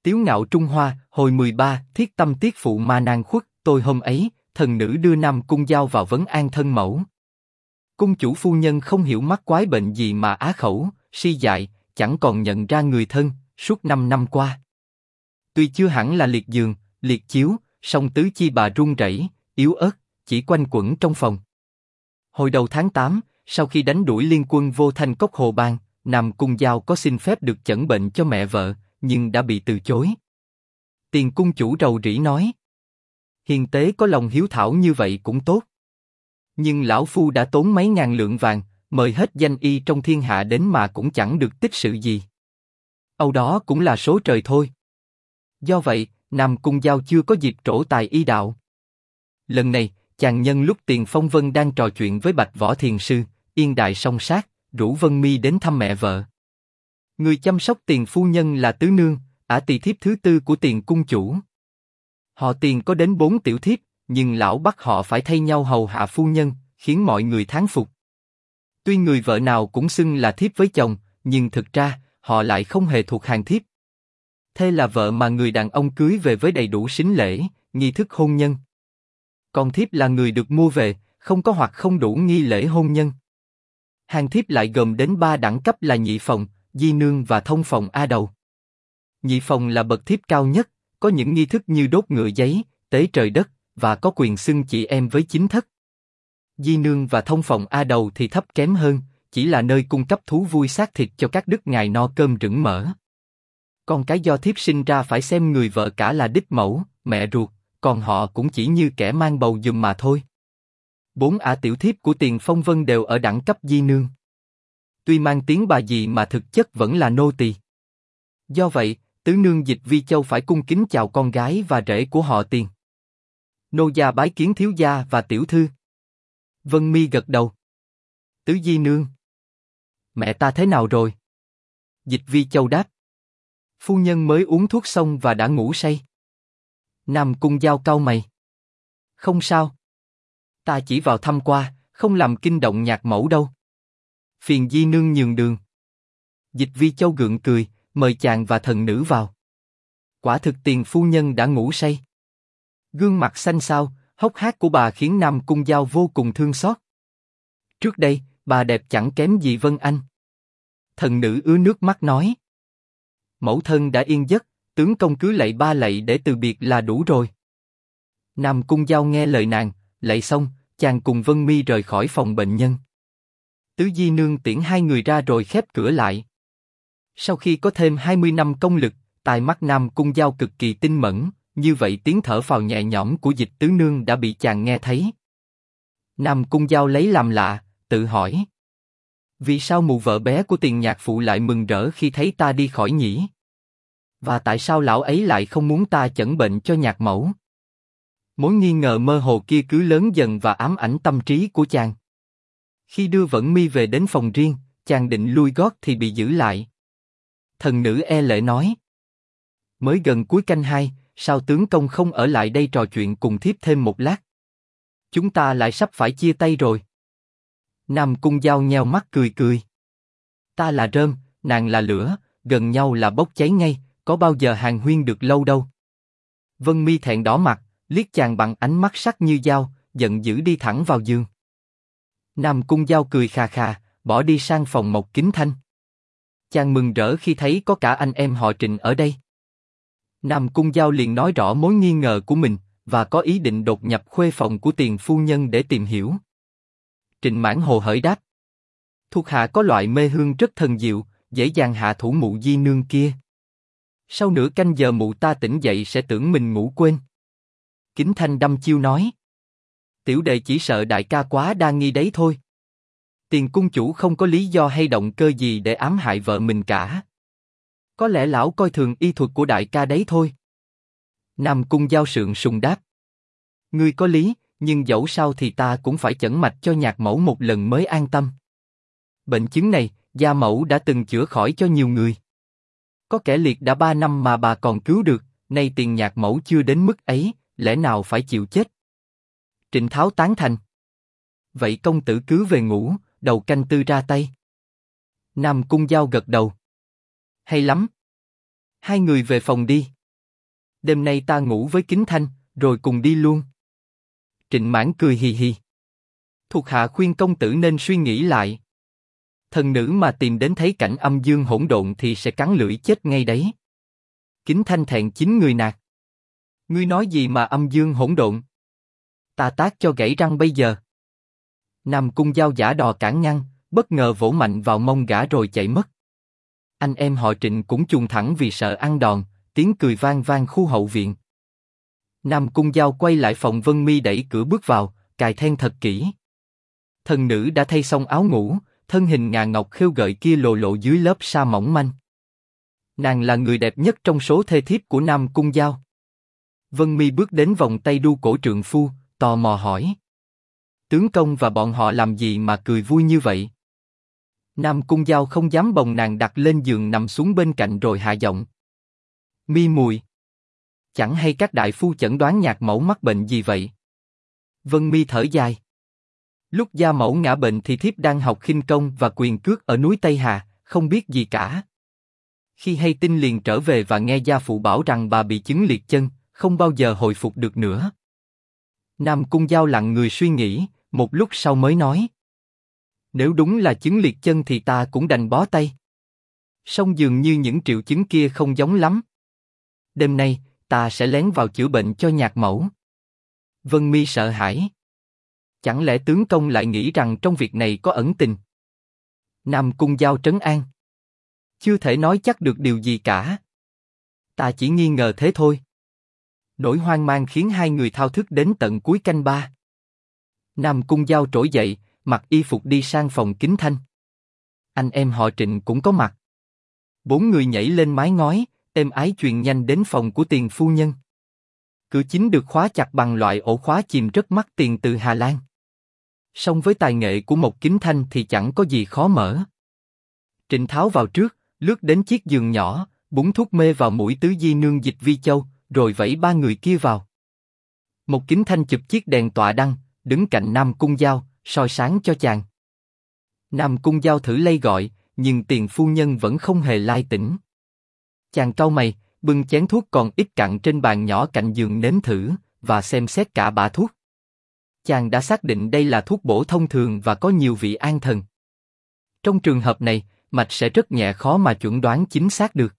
Tiếu ngạo Trung Hoa, hồi 13, thiết tâm tiết phụ ma nan khuất, tôi hôm ấy, thần nữ đưa Nam Cung Giao vào vấn an thân mẫu. Cung chủ phu nhân không hiểu mắc quái bệnh gì mà á khẩu, si dại, chẳng còn nhận ra người thân, suốt 5 năm qua. Tuy chưa hẳn là liệt giường, liệt chiếu, song tứ chi bà run rẩy, yếu ớt, chỉ quanh quẩn trong phòng. Hồi đầu tháng 8, sau khi đánh đuổi liên quân vô Thanh Cốc Hồ Bang, Nam Cung Giao có xin phép được chẩn bệnh cho mẹ vợ, nhưng đã bị từ chối. Tiền cung chủ rầu rĩ nói: hiền tế có lòng hiếu thảo như vậy cũng tốt. Nhưng lão phu đã tốn mấy ngàn lượng vàng, mời hết danh y trong thiên hạ đến mà cũng chẳng được tích sự gì. Âu đó cũng là số trời thôi. Do vậy, Nam Cung Giao chưa có dịp trổ tài y đạo. Lần này, chàng nhân lúc Tiền Phong Vân đang trò chuyện với Bạch Võ Thiền Sư, yên đại song sát, rủ Vân Mi đến thăm mẹ vợ. Người chăm sóc Tiền phu nhân là Tứ Nương, ả tỳ thiếp thứ tư của Tiền cung chủ. Họ Tiền có đến 4 tiểu thiếp, nhưng lão bắt họ phải thay nhau hầu hạ phu nhân, khiến mọi người thán phục. Tuy người vợ nào cũng xưng là thiếp với chồng, nhưng thực ra, họ lại không hề thuộc hàng thiếp. Thê là vợ mà người đàn ông cưới về với đầy đủ sính lễ, nghi thức hôn nhân. Còn thiếp là người được mua về, không có hoặc không đủ nghi lễ hôn nhân. Hàng thiếp lại gồm đến 3 đẳng cấp là nhị phòng, di nương và thông phòng A đầu. Nhị phòng là bậc thiếp cao nhất, có những nghi thức như đốt ngựa giấy, tế trời đất, và có quyền xưng chị em với chính thất. Di nương và thông phòng A đầu thì thấp kém hơn, chỉ là nơi cung cấp thú vui xác thịt cho các đức ngài no cơm rửng mỡ. Con cái do thiếp sinh ra phải xem người vợ cả là đích mẫu, mẹ ruột, còn họ cũng chỉ như kẻ mang bầu giùm mà thôi. 4 ả tiểu thiếp của Tiền Phong Vân đều ở đẳng cấp di nương. Tuy mang tiếng bà dì mà thực chất vẫn là nô tỳ. Do vậy, tứ nương Dịch Vi Châu phải cung kính chào con gái và rể của họ Tiền. Nô gia bái kiến thiếu gia và tiểu thư. Vân Mi gật đầu. Tứ di nương. Mẹ ta thế nào rồi? Dịch Vi Châu đáp. Phu nhân mới uống thuốc xong và đã ngủ say. Nam Cung Giao cau mày. Không sao. Ta chỉ vào thăm qua, không làm kinh động nhạc mẫu đâu. Phiền di nương nhường đường. Dịch Vi Châu gượng cười, mời chàng và thần nữ vào. Quả thực Tiền phu nhân đã ngủ say. Gương mặt xanh xao, hốc hác của bà khiến Nam Cung Giao vô cùng thương xót. Trước đây, bà đẹp chẳng kém gì Vân Anh. Thần nữ ứa nước mắt nói. Mẫu thân đã yên giấc, tướng công cứ lạy 3 lạy để từ biệt là đủ rồi. Nam Cung Giao nghe lời nàng, lạy xong, chàng cùng Vân Mi rời khỏi phòng bệnh nhân. Tứ di nương tiễn 2 người ra rồi khép cửa lại. Sau khi có thêm 20 năm công lực, tai mắt Nam Cung Giao cực kỳ tinh mẫn, như vậy tiếng thở phào nhẹ nhõm của Dịch tứ nương đã bị chàng nghe thấy. Nam Cung Giao lấy làm lạ, tự hỏi. Vì sao mụ vợ bé của Tiền nhạc phụ lại mừng rỡ khi thấy ta đi khỏi nhỉ? Và tại sao lão ấy lại không muốn ta chẩn bệnh cho nhạc mẫu? Mối nghi ngờ mơ hồ kia cứ lớn dần và ám ảnh tâm trí của chàng. Khi đưa Vẫn Mi về đến phòng riêng, chàng định lui gót thì bị giữ lại. Thần nữ e lệ nói. Mới gần cuối canh 2, sao tướng công không ở lại đây trò chuyện cùng thiếp thêm một lát? Chúng ta lại sắp phải chia tay rồi. Nam Cung Giao nheo mắt cười cười. Ta là rơm, nàng là lửa, gần nhau là bốc cháy ngay, có bao giờ hàn huyên được lâu đâu. Vân Mi thẹn đỏ mặt, liếc chàng bằng ánh mắt sắc như dao, giận dữ đi thẳng vào giường. Nam Cung Giao cười khà khà, bỏ đi sang phòng Mộc Kính Thanh. Chàng mừng rỡ khi thấy có cả anh em họ Trịnh ở đây. Nam Cung Giao liền nói rõ mối nghi ngờ của mình, và có ý định đột nhập khuê phòng của Tiền phu nhân để tìm hiểu. Trịnh Mãn hồ hởi đáp. Thuộc hạ có loại mê hương rất thần diệu, dễ dàng hạ thủ mụ di nương kia. Sau nửa canh giờ mụ ta tỉnh dậy sẽ tưởng mình ngủ quên. Kính Thanh đăm chiêu nói. Tiểu đệ chỉ sợ đại ca quá đa nghi đấy thôi. Tiền cung chủ không có lý do hay động cơ gì để ám hại vợ mình cả. Có lẽ lão coi thường y thuật của đại ca đấy thôi. Nam Cung Giao sượng sùng đáp. Ngươi có lý, nhưng dẫu sao thì ta cũng phải chẩn mạch cho nhạc mẫu một lần mới an tâm. Bệnh chứng này, gia mẫu đã từng chữa khỏi cho nhiều người. Có kẻ liệt đã 3 năm mà bà còn cứu được, nay Tiền nhạc mẫu chưa đến mức ấy, lẽ nào phải chịu chết? Trịnh Tháo tán thành. Vậy công tử cứ về ngủ, đầu canh tư ra tay. Nam Cung Giao gật đầu. Hay lắm. Hai người về phòng đi. Đêm nay ta ngủ với Kính Thanh, rồi cùng đi luôn. Trịnh Mãn cười hì hì. Thuộc hạ khuyên công tử nên suy nghĩ lại. Thần nữ mà tìm đến thấy cảnh âm dương hỗn độn thì sẽ cắn lưỡi chết ngay đấy. Kính Thanh thẹn chín người nạt. Ngươi nói gì mà âm dương hỗn độn? Ta tát cho gãy răng bây giờ. Nam Cung Giao giả đò cản ngăn, bất ngờ vỗ mạnh vào mông gã rồi chạy mất. Anh em họ Trịnh cũng chùng thẳng vì sợ ăn đòn, tiếng cười vang vang khu hậu viện. Nam Cung Giao quay lại phòng Vân Mi đẩy cửa bước vào, cài then thật kỹ. Thần nữ đã thay xong áo ngủ, thân hình ngà ngọc khêu gợi kia lộ lộ dưới lớp sa mỏng manh. Nàng là người đẹp nhất trong số thê thiếp của Nam Cung Giao. Vân Mi bước đến vòng tay đu cổ trượng phu, tò mò hỏi. Tướng công và bọn họ làm gì mà cười vui như vậy? Nam Cung Giao không dám bồng nàng đặt lên giường nằm xuống bên cạnh rồi hạ giọng. Mi mùi. Chẳng hay các đại phu chẩn đoán Nhạc mẫu mắc bệnh gì vậy? Vân Mi thở dài. Lúc gia mẫu ngã bệnh thì thiếp đang học khinh công và quyền cước ở núi Tây Hà, không biết gì cả. Khi hay tin liền trở về và nghe gia phụ bảo rằng bà bị chứng liệt chân, không bao giờ hồi phục được nữa. Nam Cung Giao lặng người suy nghĩ, một lúc sau mới nói. Nếu đúng là chứng liệt chân thì ta cũng đành bó tay. Song dường như những triệu chứng kia không giống lắm. Đêm nay, ta sẽ lén vào chữa bệnh cho Nhạc mẫu. Vân Mi sợ hãi. Chẳng lẽ tướng công lại nghĩ rằng trong việc này có ẩn tình? Nam Cung Giao trấn an. Chưa thể nói chắc được điều gì cả. Ta chỉ nghi ngờ thế thôi. Nỗi hoang mang khiến hai người thao thức đến tận cuối canh ba. Nam Cung Giao trỗi dậy, mặc y phục đi sang phòng Kính Thanh. Anh em họ Trịnh cũng có mặt. Bốn người nhảy lên mái ngói, êm ái truyền nhanh đến phòng của tiền phu nhân. Cửa chính được khóa chặt bằng loại ổ khóa chìm rất mắc tiền từ Hà Lan. Song với tài nghệ của một Kính Thanh thì chẳng có gì khó mở. Trịnh Tháo vào trước, lướt đến chiếc giường nhỏ, búng thuốc mê vào mũi tứ di nương Dịch Vi Châu, rồi vẫy ba người kia vào. Một Kính Thanh chụp chiếc đèn tọa đăng, đứng cạnh Nam Cung Giao, soi sáng cho chàng. Nam Cung Giao thử lay gọi, nhưng tiền phu nhân vẫn không hề lai tỉnh. Chàng cau mày, bưng chén thuốc còn ít cặn trên bàn nhỏ cạnh giường nếm thử, và xem xét cả bã thuốc. Chàng đã xác định đây là thuốc bổ thông thường và có nhiều vị an thần. Trong trường hợp này, mạch sẽ rất nhẹ, khó mà chuẩn đoán chính xác được.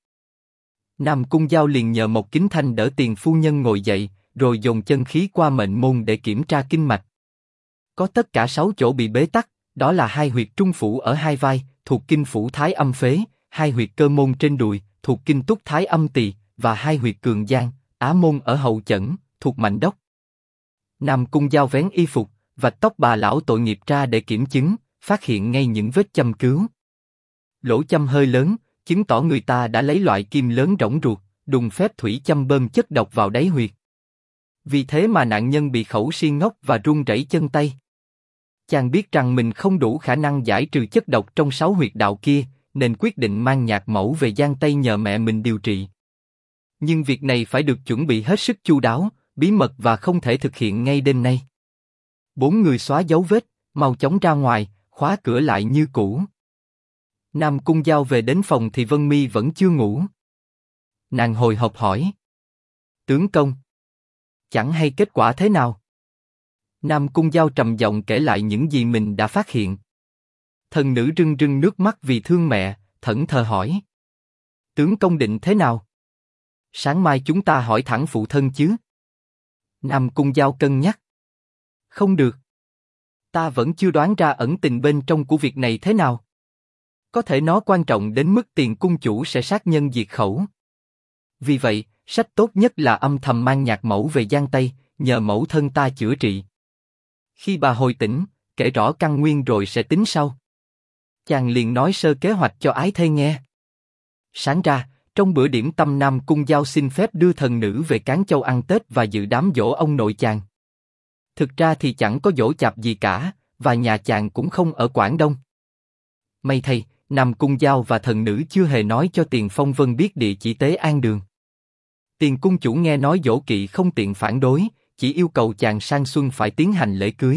Nam Cung Giao liền nhờ một Kính Thanh đỡ tiền phu nhân ngồi dậy, rồi dồn chân khí qua mệnh môn để kiểm tra kinh mạch. Có tất cả 6 chỗ bị bế tắc, đó là hai huyệt trung phủ ở hai vai, thuộc kinh phủ thái âm phế, hai huyệt cơ môn trên đùi, thuộc kinh túc thái âm tỳ, và hai huyệt cường giang, á môn ở hậu chẩn, thuộc mạnh đốc. Nam Cung Giao vén y phục, vạch tóc bà lão tội nghiệp ra để kiểm chứng, phát hiện ngay những vết châm cứu. Lỗ châm hơi lớn, chứng tỏ người ta đã lấy loại kim lớn rỗng ruột, đùng phép thủy châm bơm chất độc vào đáy huyệt. Vì thế mà nạn nhân bị khẩu xiên ngốc và run rẩy chân tay. Chàng biết rằng mình không đủ khả năng giải trừ chất độc trong 6 huyệt đạo kia, nên quyết định mang Nhạc mẫu về Giang Tây nhờ mẹ mình điều trị. Nhưng việc này phải được chuẩn bị hết sức chu đáo, bí mật và không thể thực hiện ngay đêm nay. Bốn người xóa dấu vết, mau chóng ra ngoài, khóa cửa lại như cũ. Nam Cung Giao về đến phòng thì Vân Mi vẫn chưa ngủ. Nàng hồi hộp hỏi. Tướng công, chẳng hay kết quả thế nào? Nam Cung Giao trầm giọng kể lại những gì mình đã phát hiện. Thần nữ rưng rưng nước mắt vì thương mẹ, thẫn thờ hỏi. Tướng công định thế nào? Sáng mai chúng ta hỏi thẳng phụ thân chứ? Nam Cung Giao cân nhắc. Không được. Ta vẫn chưa đoán ra ẩn tình bên trong của việc này thế nào. Có thể nó quan trọng đến mức tiền cung chủ sẽ sát nhân diệt khẩu. Vì vậy, sách tốt nhất là âm thầm mang Nhạc mẫu về Giang Tây, nhờ mẫu thân ta chữa trị. Khi bà hồi tỉnh, kể rõ căn nguyên rồi sẽ tính sau. Chàng liền nói sơ kế hoạch cho ái thê nghe. Sáng ra, trong bữa điểm tâm Nam Cung Giao xin phép đưa thần nữ về Cán Châu ăn Tết và dự đám giỗ ông nội chàng. Thực ra thì chẳng có giỗ chạp gì cả, và nhà chàng cũng không ở Quảng Đông. May thay, Nam Cung Giao và thần nữ chưa hề nói cho Tiền Phong Vân biết địa chỉ Tế An Đường. Tiền cung chủ nghe nói dỗ kỵ không tiện phản đối, chỉ yêu cầu chàng sang xuân phải tiến hành lễ cưới.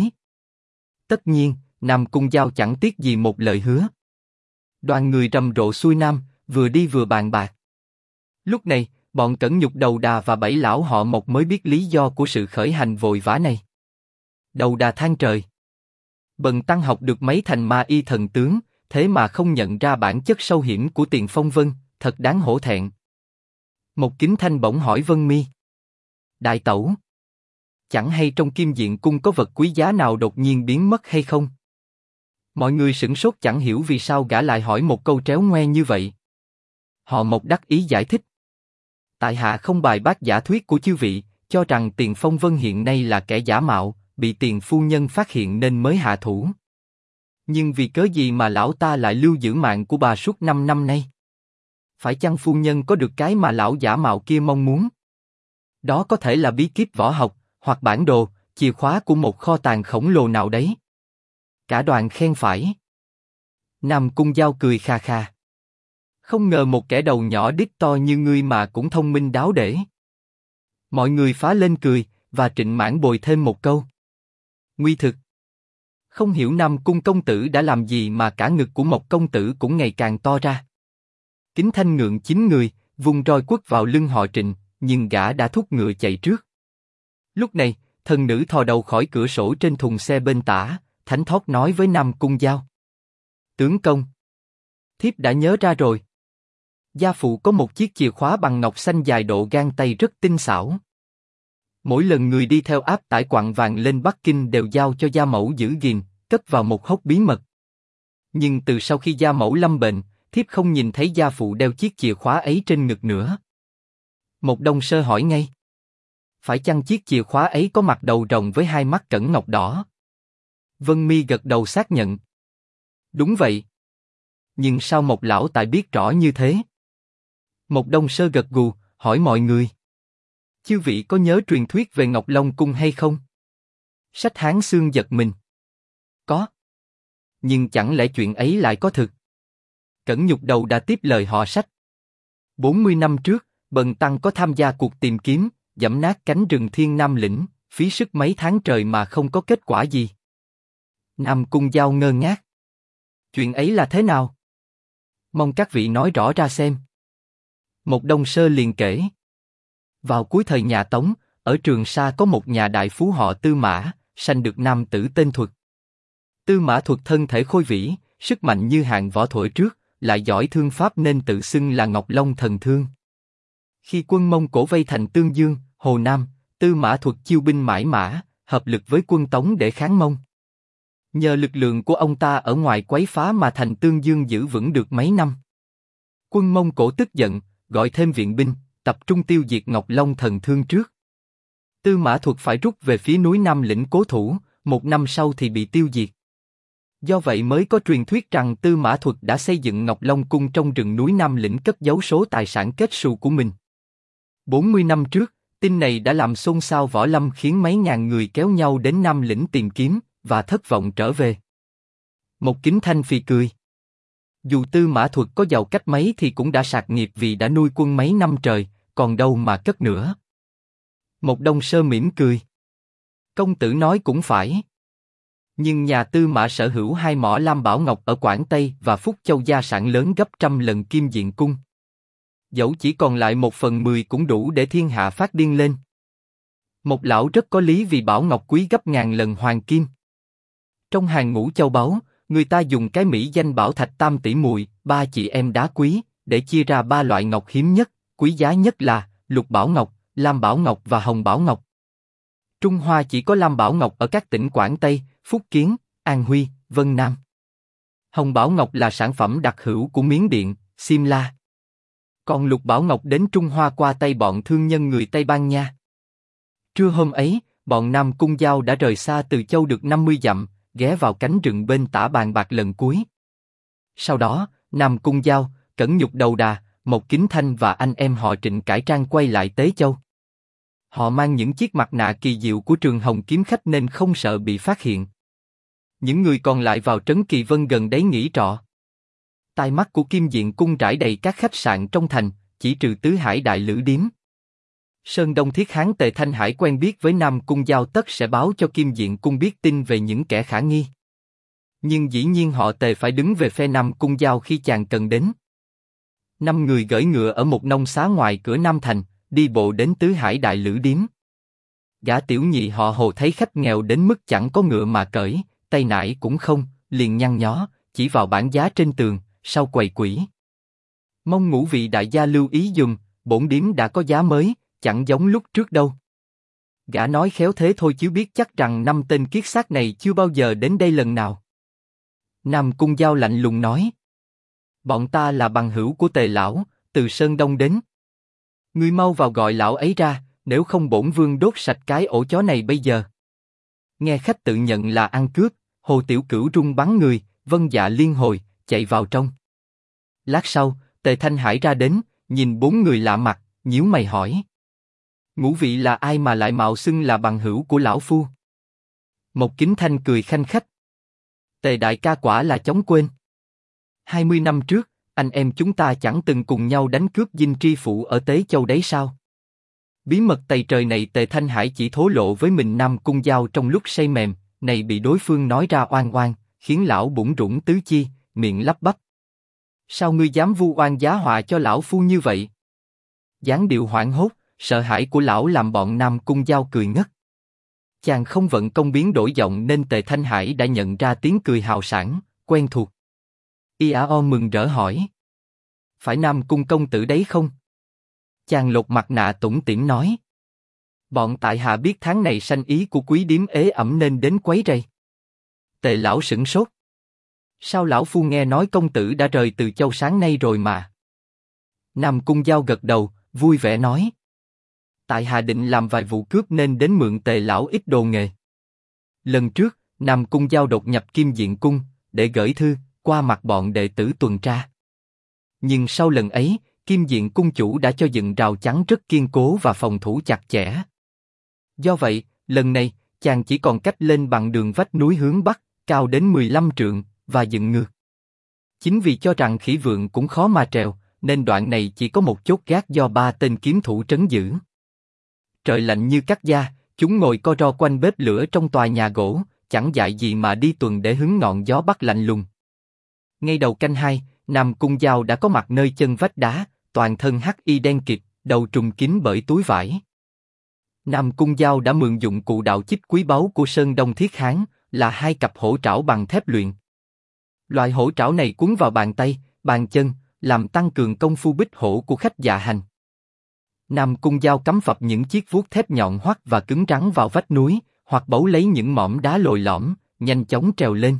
Tất nhiên, Nam Cung Giao chẳng tiếc gì một lời hứa. Đoàn người rầm rộ xuôi nam, vừa đi vừa bàn bạc. Lúc này, bọn Cẩn Nhục Đầu Đà và bảy lão họ Mộc mới biết lý do của sự khởi hành vội vã này. Đầu Đà than trời. Bần tăng học được mấy thành ma y thần tướng, thế mà không nhận ra bản chất sâu hiểm của Tiền Phong Vân, thật đáng hổ thẹn. Một Kính Thanh bỗng hỏi Vân Mi. Đại tẩu, chẳng hay trong Kim Diện Cung có vật quý giá nào đột nhiên biến mất hay không? Mọi người sửng sốt chẳng hiểu vì sao gã lại hỏi một câu tréo ngoe như vậy. Họ Mộc đắc ý giải thích. Tại hạ không bài bác giả thuyết của chư vị, cho rằng Tiền Phong Vân hiện nay là kẻ giả mạo, bị Tiền phu nhân phát hiện nên mới hạ thủ. Nhưng vì cớ gì mà lão ta lại lưu giữ mạng của bà suốt 5 năm nay? Phải chăng phu nhân có được cái mà lão giả mạo kia mong muốn? Đó có thể là bí kíp võ học, hoặc bản đồ, chìa khóa của một kho tàng khổng lồ nào đấy. Cả đoàn khen phải. Nam Cung Giao cười kha kha. Không ngờ một kẻ đầu nhỏ đít to như ngươi mà cũng thông minh đáo để. Mọi người phá lên cười, và Trịnh Mãn bồi thêm một câu. Nguy thực. Không hiểu Nam Cung công tử đã làm gì mà cả ngực của Mộc công tử cũng ngày càng to ra. Kính Thanh ngượng 9 người, vùng roi quất vào lưng họ Trịnh, nhưng gã đã thúc ngựa chạy trước. Lúc này, thần nữ thò đầu khỏi cửa sổ trên thùng xe bên tả, thánh thót nói với Nam Cung Giao. Tướng công, thiếp đã nhớ ra rồi. Gia phụ có một chiếc chìa khóa bằng ngọc xanh dài độ gang tay rất tinh xảo. Mỗi lần người đi theo áp tải quặng vàng lên Bắc Kinh đều giao cho gia mẫu giữ gìn, cất vào một hốc bí mật. Nhưng từ sau khi gia mẫu lâm bệnh, thiếp không nhìn thấy gia phụ đeo chiếc chìa khóa ấy trên ngực nữa. Một Đông Sơ hỏi ngay. Phải chăng chiếc chìa khóa ấy có mặt đầu rồng với hai mắt cẩn ngọc đỏ? Vân Mi gật đầu xác nhận. Đúng vậy. Nhưng sao một lão tài biết rõ như thế? Một Đông Sơ gật gù, hỏi mọi người. Chư vị có nhớ truyền thuyết về Ngọc Long Cung hay không? Sách Hán Xương giật mình. Có. Nhưng chẳng lẽ chuyện ấy lại có thực? Cẩn Nhục Đầu đã tiếp lời họ Sách. 40 năm trước, bần tăng có tham gia cuộc tìm kiếm, giẫm nát cánh rừng Thiên Nam Lĩnh, phí sức mấy tháng trời mà không có kết quả gì. Nam Cung Giao ngơ ngác. Chuyện ấy là thế nào? Mong các vị nói rõ ra xem. Một Đông Sơ liền kể. Vào cuối thời nhà Tống, ở Trường Sa có một nhà đại phú họ Tư Mã, sanh được nam tử tên Thuật. Tư Mã Thuật thân thể khôi vĩ, sức mạnh như hạng võ thổi trước, lại giỏi thương pháp nên tự xưng là Ngọc Long Thần Thương. Khi quân Mông Cổ vây thành Tương Dương, Hồ Nam, Tư Mã Thuật chiêu binh mãi mã, hợp lực với quân Tống để kháng Mông. Nhờ lực lượng của ông ta ở ngoài quấy phá mà thành Tương Dương giữ vững được mấy năm. Quân Mông Cổ tức giận, gọi thêm viện binh, tập trung tiêu diệt Ngọc Long Thần Thương trước. Tư Mã Thuật phải rút về phía núi Nam Lĩnh cố thủ, 1 năm sau thì bị tiêu diệt. Do vậy mới có truyền thuyết rằng Tư Mã Thuật đã xây dựng Ngọc Long Cung trong rừng núi Nam Lĩnh cất giấu số tài sản kết xù của mình. 40 năm trước, tin này đã làm xôn xao võ lâm khiến mấy ngàn người kéo nhau đến Nam Lĩnh tìm kiếm, và thất vọng trở về. Một Kính Thanh phì cười. Dù Tư Mã Thuật có giàu cách mấy thì cũng đã sạc nghiệp vì đã nuôi quân mấy năm trời, còn đâu mà cất nữa. Một Đông Sơ mỉm cười. Công tử nói cũng phải. Nhưng nhà Tư Mã sở hữu 2 mỏ lam bảo ngọc ở Quảng Tây và Phúc Châu gia sản lớn gấp trăm lần Kim Diện Cung. Dẫu chỉ còn lại 1/10 cũng đủ để thiên hạ phát điên lên. Một lão rất có lý vì bảo ngọc quý gấp ngàn lần hoàng kim. Trong hàng ngũ châu báu, người ta dùng cái mỹ danh bảo thạch tam tỷ muội, 3 chị em đá quý, để chia ra 3 loại ngọc hiếm nhất, quý giá nhất là lục bảo ngọc, lam bảo ngọc và hồng bảo ngọc. Trung Hoa chỉ có lam bảo ngọc ở các tỉnh Quảng Tây, Phúc Kiến, An Huy, Vân Nam. Hồng bảo ngọc là sản phẩm đặc hữu của Miến Điện, Simla. Còn lục bảo ngọc đến Trung Hoa qua tay bọn thương nhân người Tây Ban Nha. Trưa hôm ấy, bọn Nam Cung Giao đã rời xa Từ Châu được 50 dặm, ghé vào cánh rừng bên tả bàn bạc lần cuối. Sau đó, Nam Cung Giao, Cẩn Nhục Đầu Đà, Một Kính Thanh và anh em họ Trịnh cải trang quay lại Tế Châu. Họ mang những chiếc mặt nạ kỳ diệu của Trường Hồng kiếm khách nên không sợ bị phát hiện. Những người còn lại vào trấn Kỳ Vân gần đấy nghỉ trọ. Tai mắt của Kim Diện Cung trải đầy các khách sạn trong thành, chỉ trừ Tứ Hải Đại Lữ Điếm. Sơn Đông Thiết Hán Tề Thanh Hải quen biết với Nam Cung Giao tất sẽ báo cho Kim Diện Cung biết tin về những kẻ khả nghi. Nhưng dĩ nhiên họ Tề phải đứng về phe Nam Cung Giao khi chàng cần đến. Năm người gởi ngựa ở một nông xá ngoài cửa Nam Thành, đi bộ đến Tứ Hải Đại Lữ Điếm. Gã tiểu nhị họ Hồ thấy khách nghèo đến mức chẳng có ngựa mà cởi, tay nải cũng không, liền nhăn nhó, chỉ vào bảng giá trên tường, sau quầy quỹ. Mong ngũ vị đại gia lưu ý dùm, bổn điếm đã có giá mới, chẳng giống lúc trước đâu. Gã nói khéo thế thôi chứ biết chắc rằng năm tên kiết xác này chưa bao giờ đến đây lần nào. Nam Cung Giao lạnh lùng nói. Bọn ta là bằng hữu của Tề lão, từ Sơn Đông đến. Ngươi mau vào gọi lão ấy ra, nếu không bổn vương đốt sạch cái ổ chó này bây giờ. Nghe khách tự nhận là ăn cướp, Hồ Tiểu Cửu run bắn người, vâng dạ liên hồi, chạy vào trong. Lát sau, Tề Thanh Hải ra đến, nhìn bốn người lạ mặt, nhíu mày hỏi. Ngũ vị là ai mà lại mạo xưng là bằng hữu của lão phu? Một Kính Thanh cười khanh khách. Tề đại ca quả là chóng quên. 20 năm trước, anh em chúng ta chẳng từng cùng nhau đánh cướp dinh tri phủ ở Tế Châu đấy sao? Bí mật tày trời này Tề Thanh Hải chỉ thổ lộ với mình Nam Cung Giao trong lúc say mềm, này bị đối phương nói ra oan oan, khiến lão bủn rủn tứ chi, miệng lắp bắp. Sao ngươi dám vu oan giá họa cho lão phu như vậy? Dáng điệu hoảng hốt, sợ hãi của lão làm bọn Nam Cung Giao cười ngất. Chàng không vận công biến đổi giọng nên Tề Thanh Hải đã nhận ra tiếng cười hào sảng, quen thuộc. Y.A.O mừng rỡ hỏi. Phải Nam Cung công tử đấy không? Chàng lột mặt nạ tủm tỉm nói. Bọn tại hạ biết tháng này sanh ý của quý điếm ế ẩm nên đến quấy rầy. Tề lão sửng sốt. Sao lão phu nghe nói công tử đã rời Từ Châu sáng nay rồi mà? Nam Cung Giao gật đầu, vui vẻ nói. Tại hạ định làm vài vụ cướp nên đến mượn Tề lão ít đồ nghề. Lần trước, Nam Cung Giao đột nhập Kim Diện Cung, để gửi thư, qua mặt bọn đệ tử tuần tra. Nhưng sau lần ấy, Kim Diện Cung chủ đã cho dựng rào chắn rất kiên cố và phòng thủ chặt chẽ. Do vậy, lần này, chàng chỉ còn cách lên bằng đường vách núi hướng Bắc, cao đến 15 trượng, và dựng ngược. Chính vì cho rằng khỉ vượng cũng khó mà trèo, nên đoạn này chỉ có một chốt gác do 3 tên kiếm thủ trấn giữ. Trời lạnh như cắt da, chúng ngồi co ro quanh bếp lửa trong tòa nhà gỗ, chẳng dại gì mà đi tuần để hứng ngọn gió Bắc lạnh lùng. Ngay đầu canh 2, Nam Cung Giao đã có mặt nơi chân vách đá, toàn thân hắc y đen kịt, đầu trùm kín bởi túi vải. Nam Cung Giao đã mượn dụng cụ đạo chích quý báu của Sơn Đông Thiết Hán, là 2 cặp hổ trảo bằng thép luyện. Loại hổ trảo này quấn vào bàn tay, bàn chân, làm tăng cường công phu bích hổ của khách dạ hành. Nam Cung Giao cắm phập những chiếc vuốt thép nhọn hoắt và cứng rắn vào vách núi, hoặc bấu lấy những mỏm đá lồi lõm, nhanh chóng trèo lên.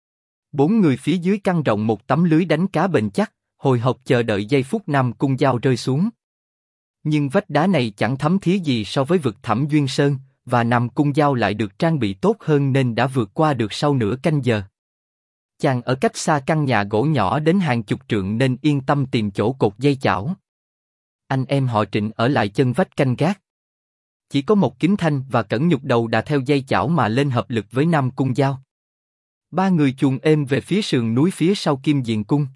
4 người phía dưới căng rộng một tấm lưới đánh cá bền chắc, hồi hộp chờ đợi giây phút Nam Cung Giao rơi xuống. Nhưng vách đá này chẳng thấm thía gì so với vực thẳm Duyên Sơn, và Nam Cung Giao lại được trang bị tốt hơn nên đã vượt qua được sau nửa canh giờ. Chàng ở cách xa căn nhà gỗ nhỏ đến hàng chục trượng nên yên tâm tìm chỗ cột dây chảo. Anh em họ Trịnh ở lại chân vách canh gác. Chỉ có một Kính Thanh và Cẩn Nhục Đầu đã theo dây chảo mà lên hợp lực với Nam Cung Giao. 3 người chuồn êm về phía sườn núi phía sau Kim Diện Cung.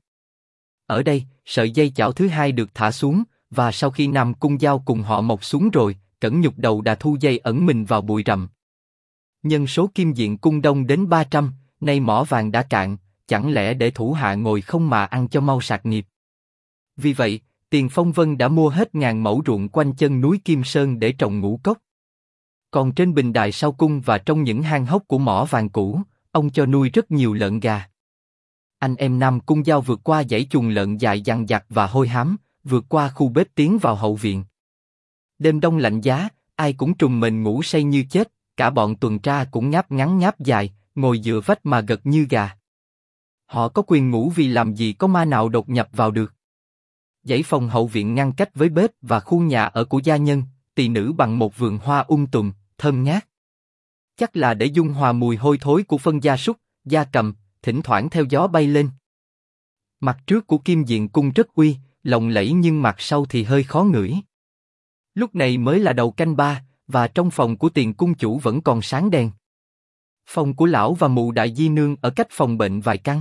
Ở đây, sợi dây chảo thứ 2 được thả xuống, và sau khi Nam Cung Giao cùng họ mọc xuống rồi, Cẩn Nhục Đầu đã thu dây ẩn mình vào bụi rậm. Nhân số Kim Diện Cung đông đến 300, nay mỏ vàng đã cạn, chẳng lẽ để thủ hạ ngồi không mà ăn cho mau sạc nghiệp. Vì vậy, Tiền Phong Vân đã mua hết ngàn mẫu ruộng quanh chân núi Kim Sơn để trồng ngũ cốc. Còn trên bình đài sau cung và trong những hang hốc của mỏ vàng cũ, ông cho nuôi rất nhiều lợn gà. Anh em Nam Cung Giao vượt qua dãy chuồng lợn dài dằng dặc và hôi hám, vượt qua khu bếp tiến vào hậu viện. Đêm đông lạnh giá, ai cũng trùng mình ngủ say như chết, cả bọn tuần tra cũng ngáp ngắn ngáp dài, ngồi dựa vách mà gật như gà. Họ có quyền ngủ vì làm gì có ma nào đột nhập vào được. Dãy phòng hậu viện ngăn cách với bếp và khu nhà ở của gia nhân, tỳ nữ bằng một vườn hoa tùm, thơm ngát. Chắc là để dung hòa mùi hôi thối của phân gia súc, gia cầm, thỉnh thoảng theo gió bay lên. Mặt trước của Kim Diện Cung rất uy, lộng lẫy nhưng mặt sau thì hơi khó ngửi. Lúc này mới là đầu canh 3, và trong phòng của Tiền cung chủ vẫn còn sáng đèn. Phòng của lão và mụ đại di nương ở cách phòng bệnh vài căn.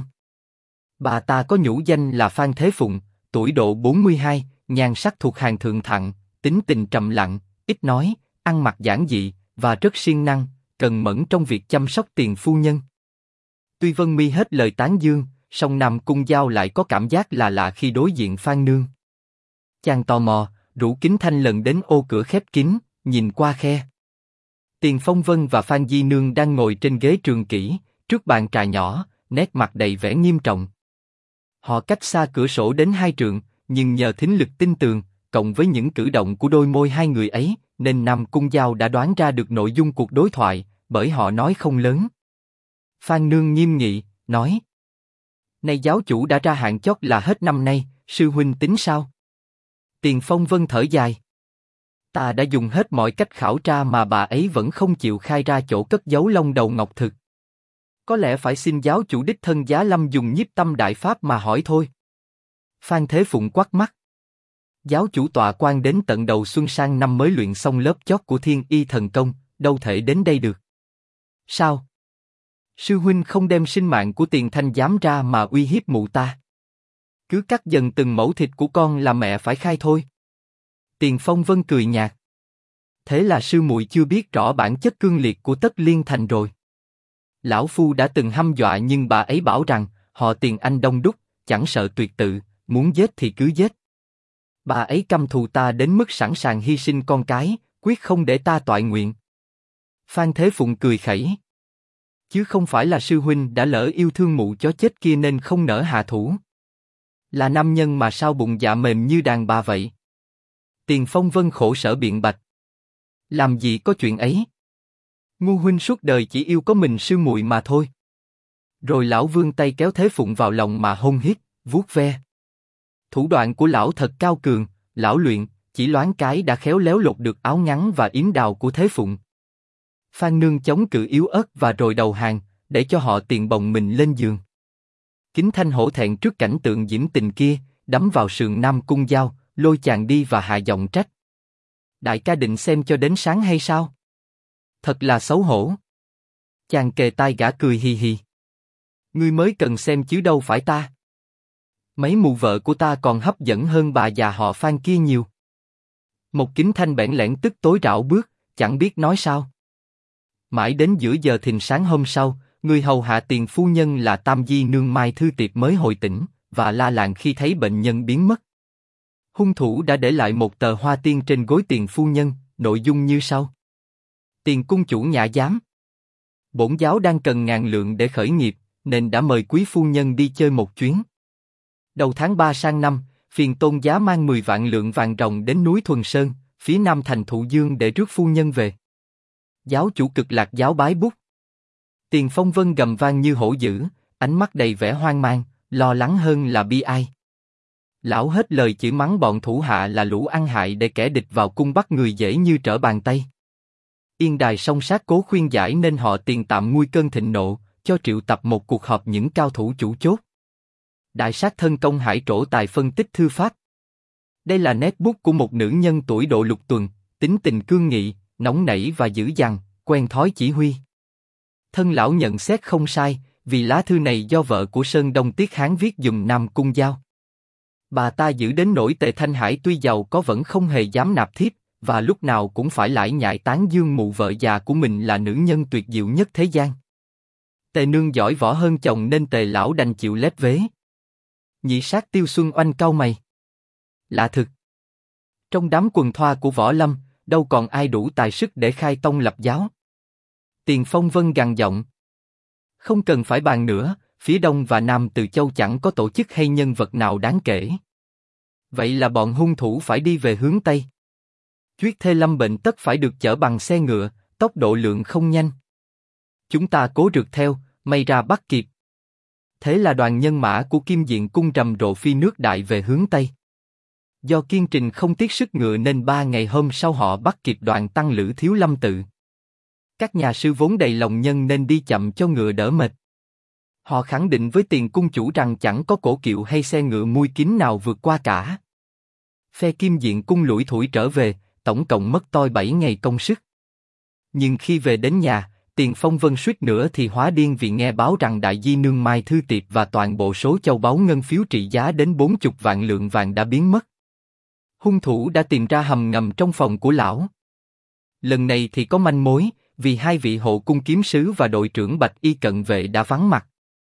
Bà ta có nhũ danh là Phan Thế Phụng, tuổi độ 42, nhan sắc thuộc hàng thượng thặng, tính tình trầm lặng, ít nói, ăn mặc giản dị và rất siêng năng, cần mẫn trong việc chăm sóc Tiền phu nhân. Tuy Vân Mi hết lời tán dương, song Nam Cung Giao lại có cảm giác là lạ khi đối diện Phan Nương. Chàng tò mò, rủ Kính Thanh lần đến ô cửa khép kín, nhìn qua khe. Tiền Phong Vân và Phan Di Nương đang ngồi trên ghế trường kỷ, trước bàn trà nhỏ, nét mặt đầy vẻ nghiêm trọng. Họ cách xa cửa sổ đến 2 trượng, nhưng nhờ thính lực tinh tường, cộng với những cử động của đôi môi hai người ấy, nên Nam Cung Giao đã đoán ra được nội dung cuộc đối thoại, bởi họ nói không lớn. Phan Nương nghiêm nghị, nói: Này giáo chủ đã ra hạn chót là hết năm nay, sư huynh tính sao? Tiền Phong Vân thở dài: Ta đã dùng hết mọi cách khảo tra mà bà ấy vẫn không chịu khai ra chỗ cất giấu Long Đầu Ngọc Thực. Có lẽ phải xin giáo chủ đích thân giá lâm dùng nhiếp tâm đại pháp mà hỏi thôi. Phan Thế Phụng quắt mắt: Giáo chủ tọa quan đến tận đầu xuân sang năm mới luyện xong lớp chót của Thiên Y Thần Công, đâu thể đến đây được. Sao? Sư huynh không đem sinh mạng của Tiền Thanh giám ra mà uy hiếp mụ ta. Cứ cắt dần từng mẩu thịt của con là mẹ phải khai thôi. Tiền Phong Vân cười nhạt: Thế là sư muội chưa biết rõ bản chất cương liệt của Tất Liên Thành rồi. Lão phu đã từng hăm dọa nhưng bà ấy bảo rằng họ Tiền Anh đông đúc, chẳng sợ tuyệt tự, muốn giết thì cứ giết. Bà ấy căm thù ta đến mức sẵn sàng hy sinh con cái, quyết không để ta toại nguyện. Phan Thế Phụng cười khẩy: Chứ không phải là sư huynh đã lỡ yêu thương mụ chó chết kia nên không nỡ hạ thủ. Là nam nhân mà sao bụng dạ mềm như đàn bà vậy? Tiền Phong Vân khổ sở biện bạch: Làm gì có chuyện ấy. Ngu huynh suốt đời chỉ yêu có mình sư muội mà thôi. Rồi lão vươn tay kéo Thế Phụng vào lòng mà hôn hít, vuốt ve. Thủ đoạn của lão thật cao cường, lão luyện, chỉ loáng cái đã khéo léo lột được áo ngắn và yếm đào của Thế Phụng. Phan Nương chống cự yếu ớt và rồi đầu hàng, để cho họ Tiền bồng mình lên giường. Kính Thanh hổ thẹn trước cảnh tượng diễm tình kia, đấm vào sườn Nam Cung Giao, lôi chàng đi và hạ giọng trách: Đại ca định xem cho đến sáng hay sao? Thật là xấu hổ. Chàng kề tai gã cười hì hì: Ngươi mới cần xem chứ đâu phải ta. Mấy mụ vợ của ta còn hấp dẫn hơn bà già họ Phan kia nhiều. Một Kính Thanh bẽn lẽn tức tối rảo bước, chẳng biết nói sao. Mãi đến giữa giờ thìn sáng hôm sau, người hầu hạ Tiền phu nhân là Tam Di Nương Mai Thư Tiệp mới hồi tỉnh và la làng khi thấy bệnh nhân biến mất. Hung thủ đã để lại một tờ hoa tiên trên gối Tiền phu nhân, nội dung như sau: Tiền cung chủ nhà giám, bổn giáo đang cần ngàn lượng để khởi nghiệp, nên đã mời quý phu nhân đi chơi một chuyến. Đầu tháng 3 sang năm, phiền tôn giá mang 10 vạn lượng vàng ròng đến núi Thuần Sơn, phía nam thành Thụ Dương để rước phu nhân về. Giáo chủ Cực Lạc giáo bái bút. Tiền Phong Vân gầm vang như hổ dữ, ánh mắt đầy vẻ hoang mang, lo lắng hơn là bi ai. Lão hết lời chỉ mắng bọn thủ hạ là lũ ăn hại để kẻ địch vào cung bắt người dễ như trở bàn tay. Yên Đài song sát cố khuyên giải nên họ Tiền tạm nguôi cơn thịnh nộ, cho triệu tập một cuộc họp những cao thủ chủ chốt. Đại sát thân công Hải trổ tài phân tích thư pháp. Đây là nét bút của một nữ nhân tuổi độ lục tuần, tính tình cương nghị, nóng nảy và dữ dằn, quen thói chỉ huy. Thân lão nhận xét không sai, vì lá thư này do vợ của Sơn Đông Tiết Hán viết giùm Nam Cung Giao. Bà ta giữ đến nỗi Tề Thanh Hải tuy giàu có vẫn không hề dám nạp thiếp, và lúc nào cũng phải lải nhải tán dương mụ vợ già của mình là nữ nhân tuyệt diệu nhất thế gian. Tề nương giỏi võ hơn chồng nên Tề lão đành chịu lép vế. Nhị sát Tiêu Xuân Oanh cau mày. Lạ thực. Trong đám quần thoa của võ lâm, đâu còn ai đủ tài sức để khai tông lập giáo. Tiền Phong Vân gằn giọng. Không cần phải bàn nữa, phía đông và nam Từ Châu chẳng có tổ chức hay nhân vật nào đáng kể. Vậy là bọn hung thủ phải đi về hướng Tây. Chuyết Thê Lâm bệnh tất phải được chở bằng xe ngựa, tốc độ lượng không nhanh. Chúng ta cố rượt theo, may ra bắt kịp. Thế là đoàn nhân mã của Kim Diện cung rầm rộ phi nước đại về hướng Tây. Do kiên trình không tiếc sức ngựa nên 3 ngày hôm sau họ bắt kịp đoàn tăng lữ Thiếu Lâm Tự. Các nhà sư vốn đầy lòng nhân nên đi chậm cho ngựa đỡ mệt. Họ khẳng định với Tiền cung chủ rằng chẳng có cổ kiệu hay xe ngựa mui kín nào vượt qua cả. Phe Kim Diện cung lủi thủi trở về, tổng cộng mất toi 7 ngày công sức. Nhưng khi về đến nhà, Tiền Phong Vân suýt nữa thì hóa điên vì nghe báo rằng Đại Di Nương Mai Thư Tiệp và toàn bộ số châu báu ngân phiếu trị giá đến 40 vạn lượng vàng đã biến mất. Hung thủ đã tìm ra hầm ngầm trong phòng của lão. Lần này thì có manh mối, vì 2 vị hộ cung kiếm sứ và đội trưởng Bạch Y cận vệ đã vắng mặt.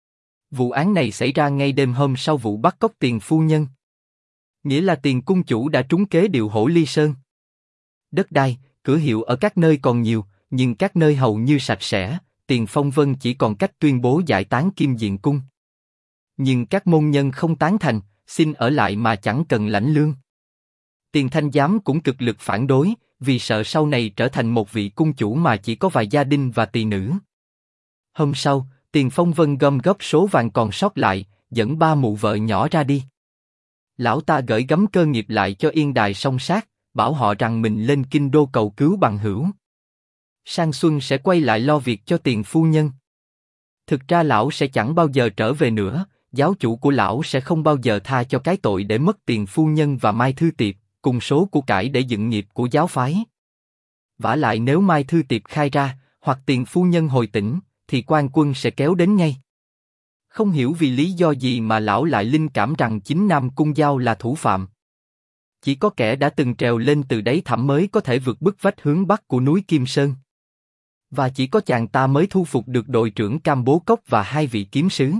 Vụ án này xảy ra ngay đêm hôm sau vụ bắt cóc Tiền phu nhân. Nghĩa là Tiền cung chủ đã trúng kế điệu hổ ly sơn. Đất đai, cửa hiệu ở các nơi còn nhiều, nhưng các nơi hầu như sạch sẽ, Tiền Phong Vân chỉ còn cách tuyên bố giải tán Kim Diện Cung. Nhưng các môn nhân không tán thành, xin ở lại mà chẳng cần lãnh lương. Tiền Thanh Giám cũng cực lực phản đối, vì sợ sau này trở thành một vị cung chủ mà chỉ có vài gia đình và tỳ nữ. Hôm sau, Tiền Phong Vân gom góp số vàng còn sót lại, dẫn 3 mụ vợ nhỏ ra đi. Lão ta gửi gắm cơ nghiệp lại cho Yên Đài Song Sát, bảo họ rằng mình lên kinh đô cầu cứu bằng hữu. Sang xuân sẽ quay lại lo việc cho Tiền phu nhân. Thực ra lão sẽ chẳng bao giờ trở về nữa, giáo chủ của lão sẽ không bao giờ tha cho cái tội để mất Tiền phu nhân và Mai Thư Tiệp, cùng số của cải để dựng nghiệp của giáo phái. Vả lại nếu Mai Thư Tiệp khai ra, hoặc Tiền phu nhân hồi tỉnh, thì quan quân sẽ kéo đến ngay. Không hiểu vì lý do gì mà lão lại linh cảm rằng chính Nam Cung Giao là thủ phạm. Chỉ có kẻ đã từng trèo lên từ đáy thẳm mới có thể vượt bức vách hướng bắc của núi Kim Sơn. Và chỉ có chàng ta mới thu phục được đội trưởng Cam Bố Cốc và 2 vị kiếm sứ.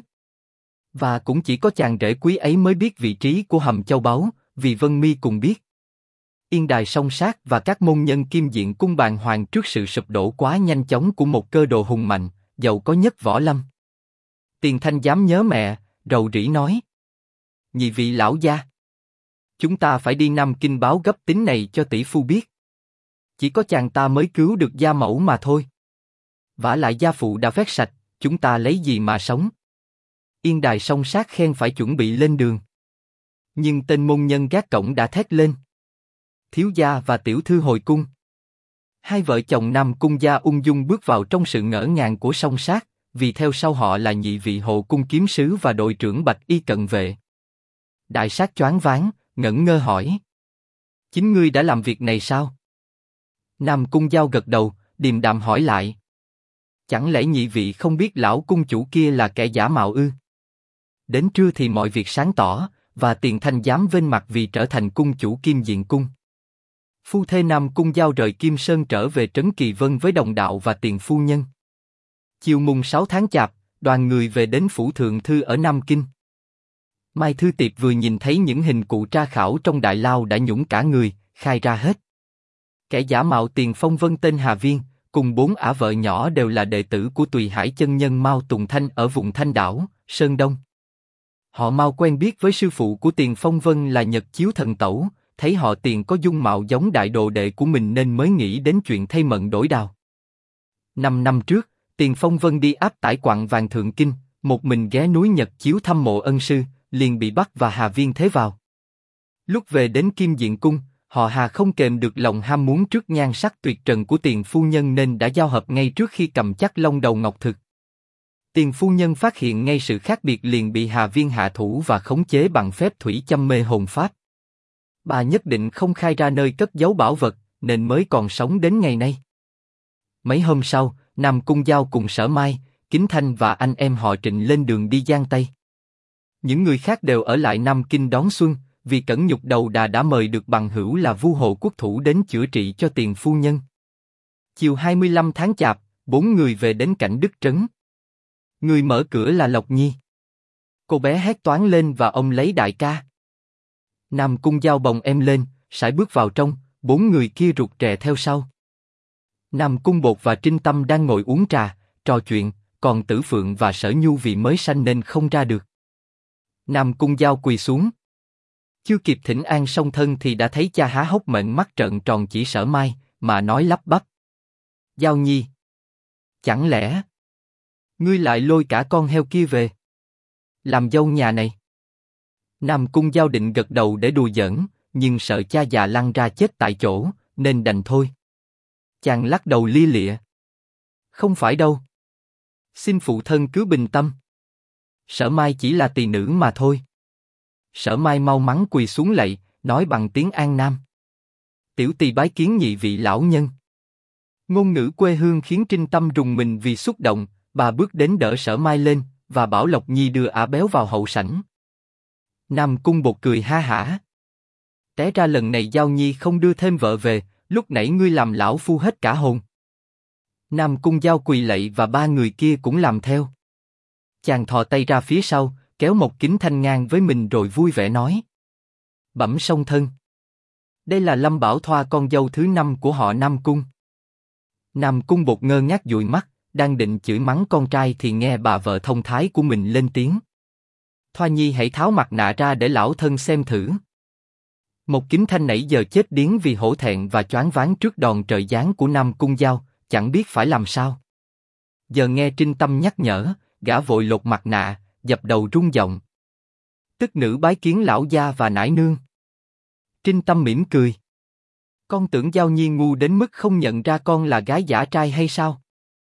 Và cũng chỉ có chàng rể quý ấy mới biết vị trí của hầm châu báu, vì Vân Mi cùng biết. Yên Đài Song Sát và các môn nhân Kim Diện Cung bàng hoàng trước sự sụp đổ quá nhanh chóng của một cơ đồ hùng mạnh, giàu có nhất võ lâm. Tiền Thanh Giám nhớ mẹ, rầu rĩ nói: nhị vị lão gia, chúng ta phải đi Nam Kinh báo gấp tín này cho tỷ phu biết. Chỉ có chàng ta mới cứu được gia mẫu mà thôi. Vả lại gia phụ đã vét sạch, chúng ta lấy gì mà sống? Yên Đài Song Sát khen phải chuẩn bị lên đường. Nhưng tên môn nhân gác cổng đã thét lên: thiếu gia và tiểu thư hồi cung. Hai vợ chồng Nam Cung gia ung dung bước vào trong sự ngỡ ngàng của Song Sát, vì theo sau họ là nhị vị hộ cung kiếm sứ và đội trưởng Bạch Y cận vệ. Đại sát choáng váng, ngẩn ngơ hỏi: chính ngươi đã làm việc này sao? Nam Cung Giao gật đầu, điềm đạm hỏi lại: chẳng lẽ nhị vị không biết lão cung chủ kia là kẻ giả mạo ư? Đến trưa thì mọi việc sáng tỏ, và Tiền Thanh Giám vênh mặt vì trở thành cung chủ Kim Diện Cung. Phu thê Nam Cung Giao rời Kim Sơn trở về Trấn Kỳ Vân với đồng đạo và Tiền phu nhân. Chiều mùng 6 tháng Chạp, đoàn người về đến phủ thượng thư ở Nam Kinh. Mai Thư Tiệp vừa nhìn thấy những hình cụ tra khảo trong đại lao đã nhũng cả người, khai ra hết. Kẻ giả mạo Tiền Phong Vân tên Hà Viên, cùng 4 ả vợ nhỏ đều là đệ tử của Tùy Hải chân nhân Mao Tùng Thanh ở vùng Thanh Đảo, Sơn Đông. Họ Mao quen biết với sư phụ của Tiền Phong Vân là Nhật Chiếu Thần Tẩu, thấy họ Tiền có dung mạo giống đại đồ đệ của mình nên mới nghĩ đến chuyện thay mận đổi đào. 5 năm trước, Tiền Phong Vân đi áp tải quặng vàng thượng kinh, một mình ghé núi Nhật Chiếu thăm mộ ân sư, liền bị bắt và Hà Viên thế vào. Lúc về đến Kim Diện Cung, họ Hà không kềm được lòng ham muốn trước nhan sắc tuyệt trần của Tiền phu nhân nên đã giao hợp ngay trước khi cầm chắc long đầu ngọc thực. Tiền phu nhân phát hiện ngay sự khác biệt liền bị Hà Viên hạ thủ và khống chế bằng phép thủy châm mê hồn pháp. Bà nhất định không khai ra nơi cất giấu bảo vật, nên mới còn sống đến ngày nay. Mấy hôm sau, Nam Cung Giao cùng Sở Mai, Kính Thanh và anh em họ Trịnh lên đường đi Giang Tây. Những người khác đều ở lại Nam Kinh đón xuân, vì Cẩn Nhục Đầu Đà đã mời được bằng hữu là Vu Hộ Quốc Thủ đến chữa trị cho Tiền phu nhân. Chiều 25 tháng Chạp, 4 người về đến Cảnh Đức Trấn. Người mở cửa là Lộc Nhi. Cô bé hét toáng lên và ông lấy đại ca. Nam Cung Giao bồng em lên, sải bước vào trong, 4 người kia rụt rè theo sau. Nam Cung Bột và Trinh Tâm đang ngồi uống trà, trò chuyện, còn Tử Phượng và Sở Nhu vì mới sanh nên không ra được. Nam Cung Giao quỳ xuống. Chưa kịp thỉnh an song thân thì đã thấy cha há hốc mện mắt trợn tròn chỉ Sở Mai, mà nói lắp bắp: Giao Nhi, chẳng lẽ ngươi lại lôi cả con heo kia về làm dâu nhà này? Nam Cung Giao định gật đầu để đùa giỡn, nhưng sợ cha già lăn ra chết tại chỗ, nên đành thôi. Chàng lắc đầu lia lịa: không phải đâu. Xin phụ thân cứ bình tâm. Sở Mai chỉ là tỳ nữ mà thôi. Sở Mai mau mắn quỳ xuống lạy, nói bằng tiếng An Nam: tiểu tỳ bái kiến nhị vị lão nhân. Ngôn ngữ quê hương khiến Trinh Tâm rùng mình vì xúc động, bà bước đến đỡ Sở Mai lên, và bảo Lộc Nhi đưa ả béo vào hậu sảnh. Nam Cung Bột cười ha hả: té ra lần này Giao Nhi không đưa thêm vợ về, lúc nãy ngươi làm lão phu hết cả hồn. Nam Cung Giao quỳ lạy và 3 người kia cũng làm theo. Chàng thò tay ra phía sau, kéo một kính thanh ngang với mình rồi vui vẻ nói. Bẩm song thân. Đây là Lâm Bảo Thoa, con dâu thứ 5 của họ Nam Cung. Nam Cung Bột ngơ ngác dụi mắt, đang định chửi mắng con trai thì nghe bà vợ thông thái của mình lên tiếng. Thoa Nhi hãy tháo mặt nạ ra để lão thân xem thử. Một Kính Thanh nãy giờ chết điếng vì hổ thẹn và choáng váng trước đòn trời giáng của Nam Cung Giao, chẳng biết phải làm sao. Giờ nghe Trinh Tâm nhắc nhở, gã vội lột mặt nạ, dập đầu rung giọng. Tức nữ bái kiến lão gia và nải nương. Trinh Tâm mỉm cười. Con tưởng Giao Nhi ngu đến mức không nhận ra con là gái giả trai hay sao?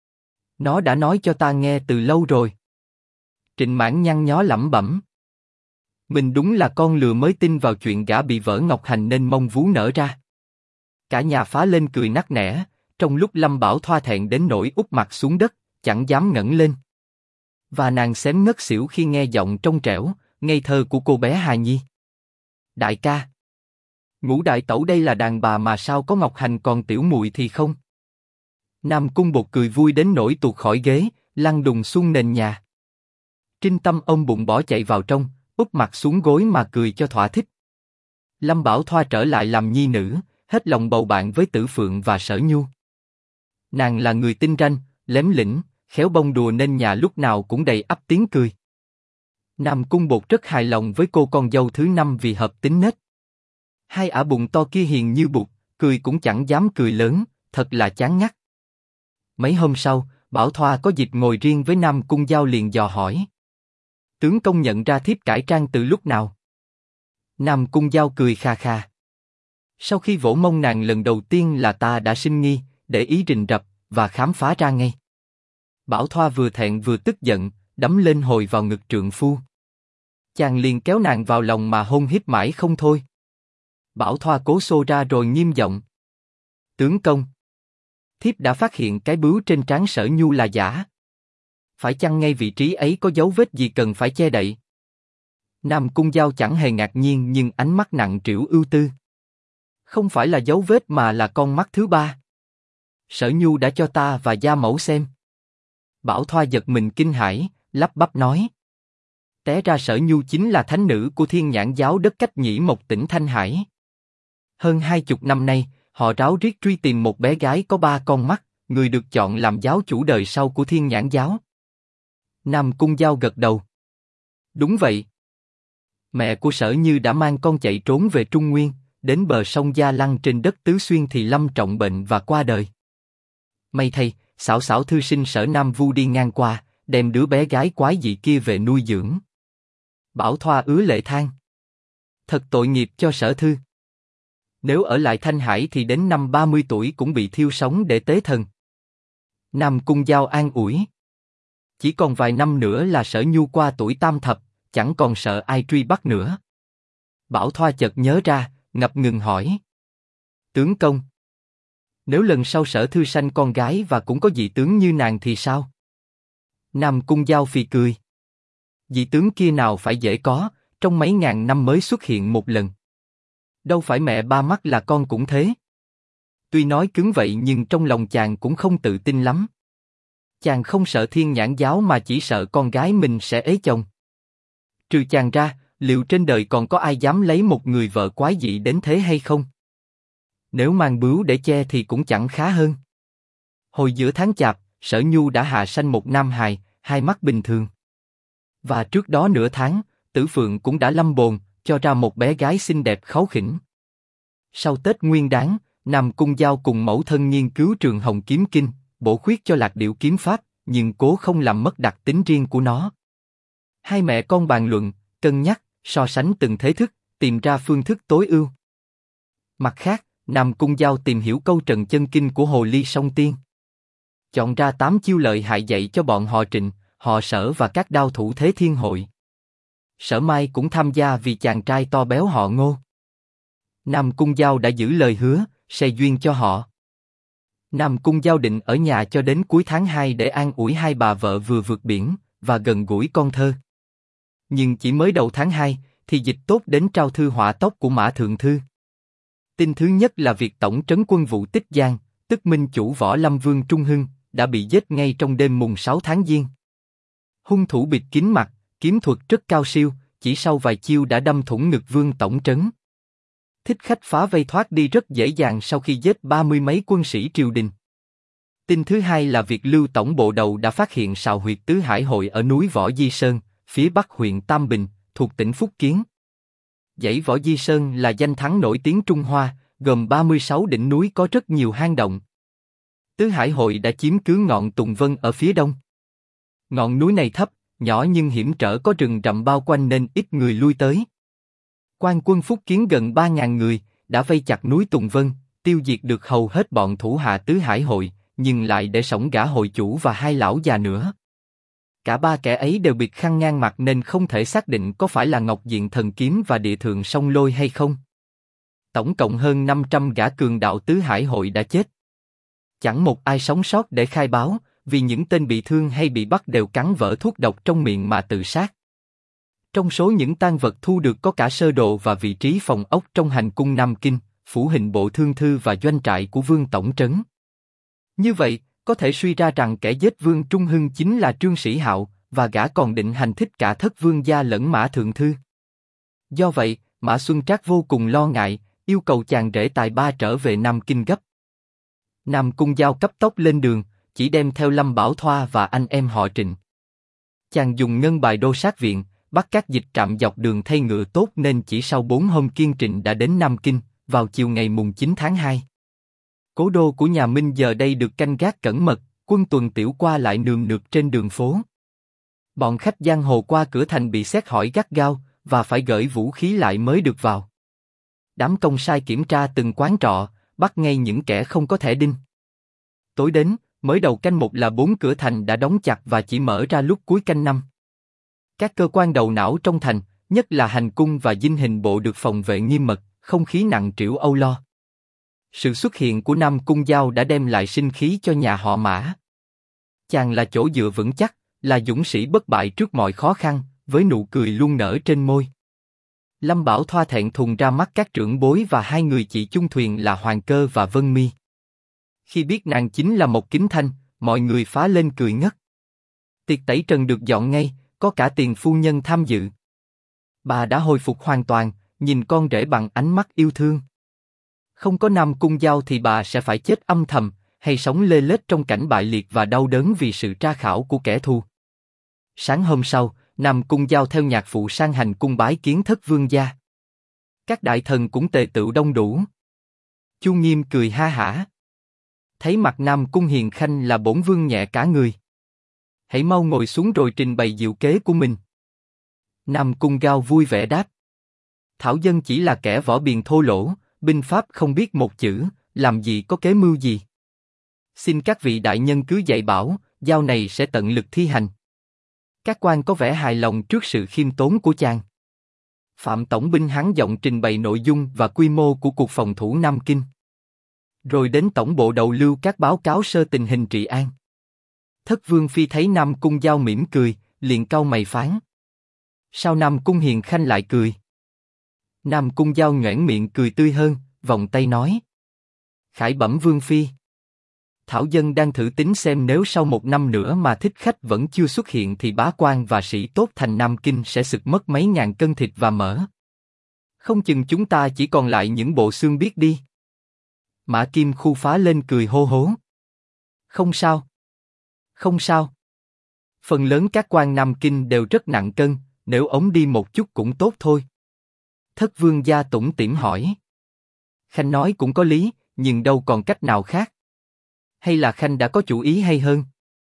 Nó đã nói cho ta nghe từ lâu rồi. Trịnh Mãn nhăn nhó lẩm bẩm. Mình đúng là con lừa mới tin vào chuyện gã bị vỡ ngọc hành nên mong vú nở ra. Cả nhà phá lên cười nắc nẻ, trong lúc Lâm Bảo Thoa thẹn đến nỗi úp mặt xuống đất, chẳng dám ngẩng lên. Và nàng xém ngất xỉu khi nghe giọng trong trẻo, ngây thơ của cô bé Hà Nhi. Đại ca. Ngũ đại tẩu đây là đàn bà mà sao có ngọc hành còn tiểu muội thì không? Nam Cung Bột cười vui đến nỗi tuột khỏi ghế, lăn đùng xuống nền nhà. Trinh Tâm ôm bụng bỏ chạy vào trong, úp mặt xuống gối mà cười cho thỏa thích. Lâm Bảo Thoa trở lại làm nhi nữ, hết lòng bầu bạn với Tử Phượng và Sở Nhu. Nàng là người tinh ranh, lém lĩnh, khéo bông đùa nên nhà lúc nào cũng đầy ắp tiếng cười. Nam Cung Bột rất hài lòng với cô con dâu thứ 5 vì hợp tính nết. Hai ả bụng to kia hiền như bụt, cười cũng chẳng dám cười lớn, thật là chán ngắt. Mấy hôm sau, Bảo Thoa có dịp ngồi riêng với Nam Cung Giao liền dò hỏi. Tướng công nhận ra thiếp cải trang từ lúc nào? Nam Cung Giao cười kha kha. Sau khi vỗ mông nàng lần đầu tiên là ta đã sinh nghi, để ý rình rập, và khám phá ra ngay. Bảo Thoa vừa thẹn vừa tức giận, đấm lên hồi vào ngực trượng phu. Chàng liền kéo nàng vào lòng mà hôn hít mãi không thôi. Bảo Thoa cố xô ra rồi nghiêm giọng. Tướng công. Thiếp đã phát hiện cái bướu trên trán Sở Nhu là giả. Phải chăng ngay vị trí ấy có dấu vết gì cần phải che đậy? Nam Cung Giao chẳng hề ngạc nhiên nhưng ánh mắt nặng trĩu ưu tư. Không phải là dấu vết mà là con mắt thứ 3. Sở Nhu đã cho ta và gia mẫu xem. Bảo Thoa giật mình kinh hãi, lắp bắp nói. Té ra Sở Nhu chính là thánh nữ của Thiên Nhãn giáo đất Cách Nhĩ Mộc tỉnh Thanh Hải. Hơn 20 năm nay, họ ráo riết truy tìm một bé gái có 3 con mắt, người được chọn làm giáo chủ đời sau của Thiên Nhãn giáo. Nam Cung Giao gật đầu. Đúng vậy. Mẹ của Sở Như đã mang con chạy trốn về Trung Nguyên, đến bờ sông Gia Lăng trên đất Tứ Xuyên thì lâm trọng bệnh và qua đời. May thay, xảo xảo thư sinh Sở Nam Vu đi ngang qua, đem đứa bé gái quái dị kia về nuôi dưỡng. Bảo Thoa ứa lệ than. Thật tội nghiệp cho Sở Thư. Nếu ở lại Thanh Hải thì đến năm 30 tuổi cũng bị thiêu sống để tế thần. Nam Cung Giao an ủi. Chỉ còn vài năm nữa là Sở Nhu qua tuổi tam thập, chẳng còn sợ ai truy bắt nữa. Bảo Thoa chợt nhớ ra, ngập ngừng hỏi. Tướng công. Nếu lần sau Sở Thư sanh con gái và cũng có dị tướng như nàng thì sao? Nam Cung Giao phì cười. Dị tướng kia nào phải dễ có, trong mấy ngàn năm mới xuất hiện một lần. Đâu phải mẹ ba mắt là con cũng thế. Tuy nói cứng vậy nhưng trong lòng chàng cũng không tự tin lắm. Chàng không sợ Thiên Nhãn giáo mà chỉ sợ con gái mình sẽ ế chồng. Trừ chàng ra, liệu trên đời còn có ai dám lấy một người vợ quái dị đến thế hay không? Nếu mang bướu để che thì cũng chẳng khá hơn. Hồi giữa tháng Chạp, Sở Nhu đã hạ sanh một nam hài, hai mắt bình thường. Và trước đó nửa tháng, Tử Phượng cũng đã lâm bồn, cho ra một bé gái xinh đẹp kháu khỉnh. Sau Tết Nguyên Đán, Nam Cung Giao cùng mẫu thân nghiên cứu Trường Hồng Kiếm Kinh, bổ khuyết cho Lạc Điểu kiếm pháp, nhưng cố không làm mất đặc tính riêng của nó. Hai mẹ con bàn luận, cân nhắc, so sánh từng thế thức, tìm ra phương thức tối ưu. Mặt khác, Nam Cung Giao tìm hiểu câu trần chân kinh của Hồ Ly Song Tiên. Chọn ra 8 chiêu lợi hại dạy cho bọn họ Trịnh, họ Sở và các đao thủ Thế Thiên Hội. Sở Mai cũng tham gia vì chàng trai to béo họ Ngô. Nam Cung Giao đã giữ lời hứa, sẽ duyên cho họ. Nam Cung Giao định ở nhà cho đến cuối tháng 2 để an ủi hai bà vợ vừa vượt biển, và gần gũi con thơ. Nhưng chỉ mới đầu tháng 2, thì dịch tốt đến trao thư hỏa tốc của Mã Thượng Thư. Tin thứ nhất là việc tổng trấn quân vụ Tích Giang, tức Minh chủ Võ Lâm Vương Trung Hưng, đã bị giết ngay trong đêm mùng 6 tháng Giêng. Hung thủ bịt kín mặt, kiếm thuật rất cao siêu, chỉ sau vài chiêu đã đâm thủng ngực Vương tổng trấn. Thích khách phá vây thoát đi rất dễ dàng sau khi giết 30 mấy quân sĩ triều đình. Tin thứ hai là việc Lưu tổng bộ đầu đã phát hiện sào huyệt Tứ Hải Hội ở núi Võ Di Sơn, phía bắc huyện Tam Bình, thuộc tỉnh Phúc Kiến. Dãy Võ Di Sơn là danh thắng nổi tiếng Trung Hoa, gồm 36 đỉnh núi có rất nhiều hang động. Tứ Hải Hội đã chiếm cứ ngọn Tùng Vân ở phía đông. Ngọn núi này thấp, nhỏ nhưng hiểm trở, có rừng rậm bao quanh nên ít người lui tới. Quan quân Phúc Kiến gần 3.000 người đã vây chặt núi Tùng Vân, tiêu diệt được hầu hết bọn thủ hạ Tứ Hải Hội, nhưng lại để sống gã hội chủ và hai lão già nữa. Cả ba kẻ ấy đều bịt khăn ngang mặt nên không thể xác định có phải là Ngọc Diện Thần Kiếm và Địa Thượng Song Lôi hay không. Tổng cộng hơn 500 gã cường đạo Tứ Hải Hội đã chết. Chẳng một ai sống sót để khai báo, vì những tên bị thương hay bị bắt đều cắn vỡ thuốc độc trong miệng mà tự sát. Trong số những tang vật thu được có cả sơ đồ và vị trí phòng ốc trong hành cung Nam Kinh, phủ hình bộ thương thư và doanh trại của Vương tổng trấn. Như vậy, có thể suy ra rằng kẻ giết Vương Trung Hưng chính là Trương Sĩ Hạo, và gã còn định hành thích cả Thất Vương gia lẫn Mã Thượng Thư. Do vậy, Mã Xuân Trác vô cùng lo ngại, yêu cầu chàng rể tài ba trở về Nam Kinh gấp. Nam Cung Giao cấp tốc lên đường, chỉ đem theo Lâm Bảo Thoa và anh em họ Trịnh. Chàng dùng ngân bài đô sát viện, bắt các dịch trạm dọc đường thay ngựa tốt nên chỉ sau 4 hôm kiên Trịnh đã đến Nam Kinh, vào chiều ngày mùng 9 tháng 2. Cố đô của nhà Minh giờ đây được canh gác cẩn mật, quân tuần tiểu qua lại nườm nượp trên đường phố. Bọn khách giang hồ qua cửa thành bị xét hỏi gắt gao, và phải gửi vũ khí lại mới được vào. Đám công sai kiểm tra từng quán trọ, bắt ngay những kẻ không có thẻ đinh. Tối đến, mới đầu canh một là 4 cửa thành đã đóng chặt và chỉ mở ra lúc cuối canh 5. Các cơ quan đầu não trong thành, nhất là hành cung và dinh hình bộ được phòng vệ nghiêm mật, không khí nặng trĩu âu lo. Sự xuất hiện của Nam Cung Giao đã đem lại sinh khí cho nhà họ Mã. Chàng là chỗ dựa vững chắc, là dũng sĩ bất bại trước mọi khó khăn, với nụ cười luôn nở trên môi. Lâm Bảo Thoa thẹn thùng ra mắt các trưởng bối và hai người chị chung thuyền là Hoàng Cơ và Vân Mi. Khi biết nàng chính là Mộc Kính Thanh, mọi người phá lên cười ngất. Tiệc tẩy trần được dọn ngay, có cả tiền phu nhân tham dự. Bà đã hồi phục hoàn toàn, nhìn con rể bằng ánh mắt yêu thương. Không có Nam Cung Giao thì bà sẽ phải chết âm thầm, hay sống lê lết trong cảnh bại liệt và đau đớn vì sự tra khảo của kẻ thù. Sáng hôm sau, Nam Cung Giao theo nhạc phụ sang hành cung bái kiến Thất Vương gia. Các đại thần cũng tề tựu đông đủ. Chu Nghiêm cười ha hả. Thấy mặt Nam Cung Hiền Khanh là bổn vương nhẹ cả người. Hãy mau ngồi xuống rồi trình bày diệu kế của mình. Nam Cung Giao vui vẻ đáp. Thảo dân chỉ là kẻ võ biền thô lỗ, binh pháp không biết một chữ, làm gì có kế mưu gì. Xin các vị đại nhân cứ dạy bảo, Giao này sẽ tận lực thi hành. Các quan có vẻ hài lòng trước sự khiêm tốn của chàng. Phạm tổng binh hắn giọng trình bày nội dung và quy mô của cuộc phòng thủ Nam Kinh. Rồi đến tổng bộ đầu Lưu các báo cáo sơ tình hình trị an. Thất Vương phi thấy Nam Cung Giao mỉm cười, liền cau mày phán. Sao Nam Cung Hiền Khanh lại cười? Nam Cung Giao nhoẻn miệng cười tươi hơn, vòng tay nói. Khải bẩm Vương phi. Thảo dân đang thử tính xem nếu sau 1 năm nữa mà thích khách vẫn chưa xuất hiện thì bá quan và sĩ tốt thành Nam Kinh sẽ sực mất mấy ngàn cân thịt và mỡ. Không chừng chúng ta chỉ còn lại những bộ xương biết đi. Mã Kim Khu phá lên cười hô hố. Không sao. Không sao. Phần lớn các quan Nam Kinh đều rất nặng cân, nếu ống đi một chút cũng tốt thôi. Thất Vương gia tủm tỉm hỏi. Khanh nói cũng có lý, nhưng đâu còn cách nào khác. Hay là Khanh đã có chủ ý hay hơn?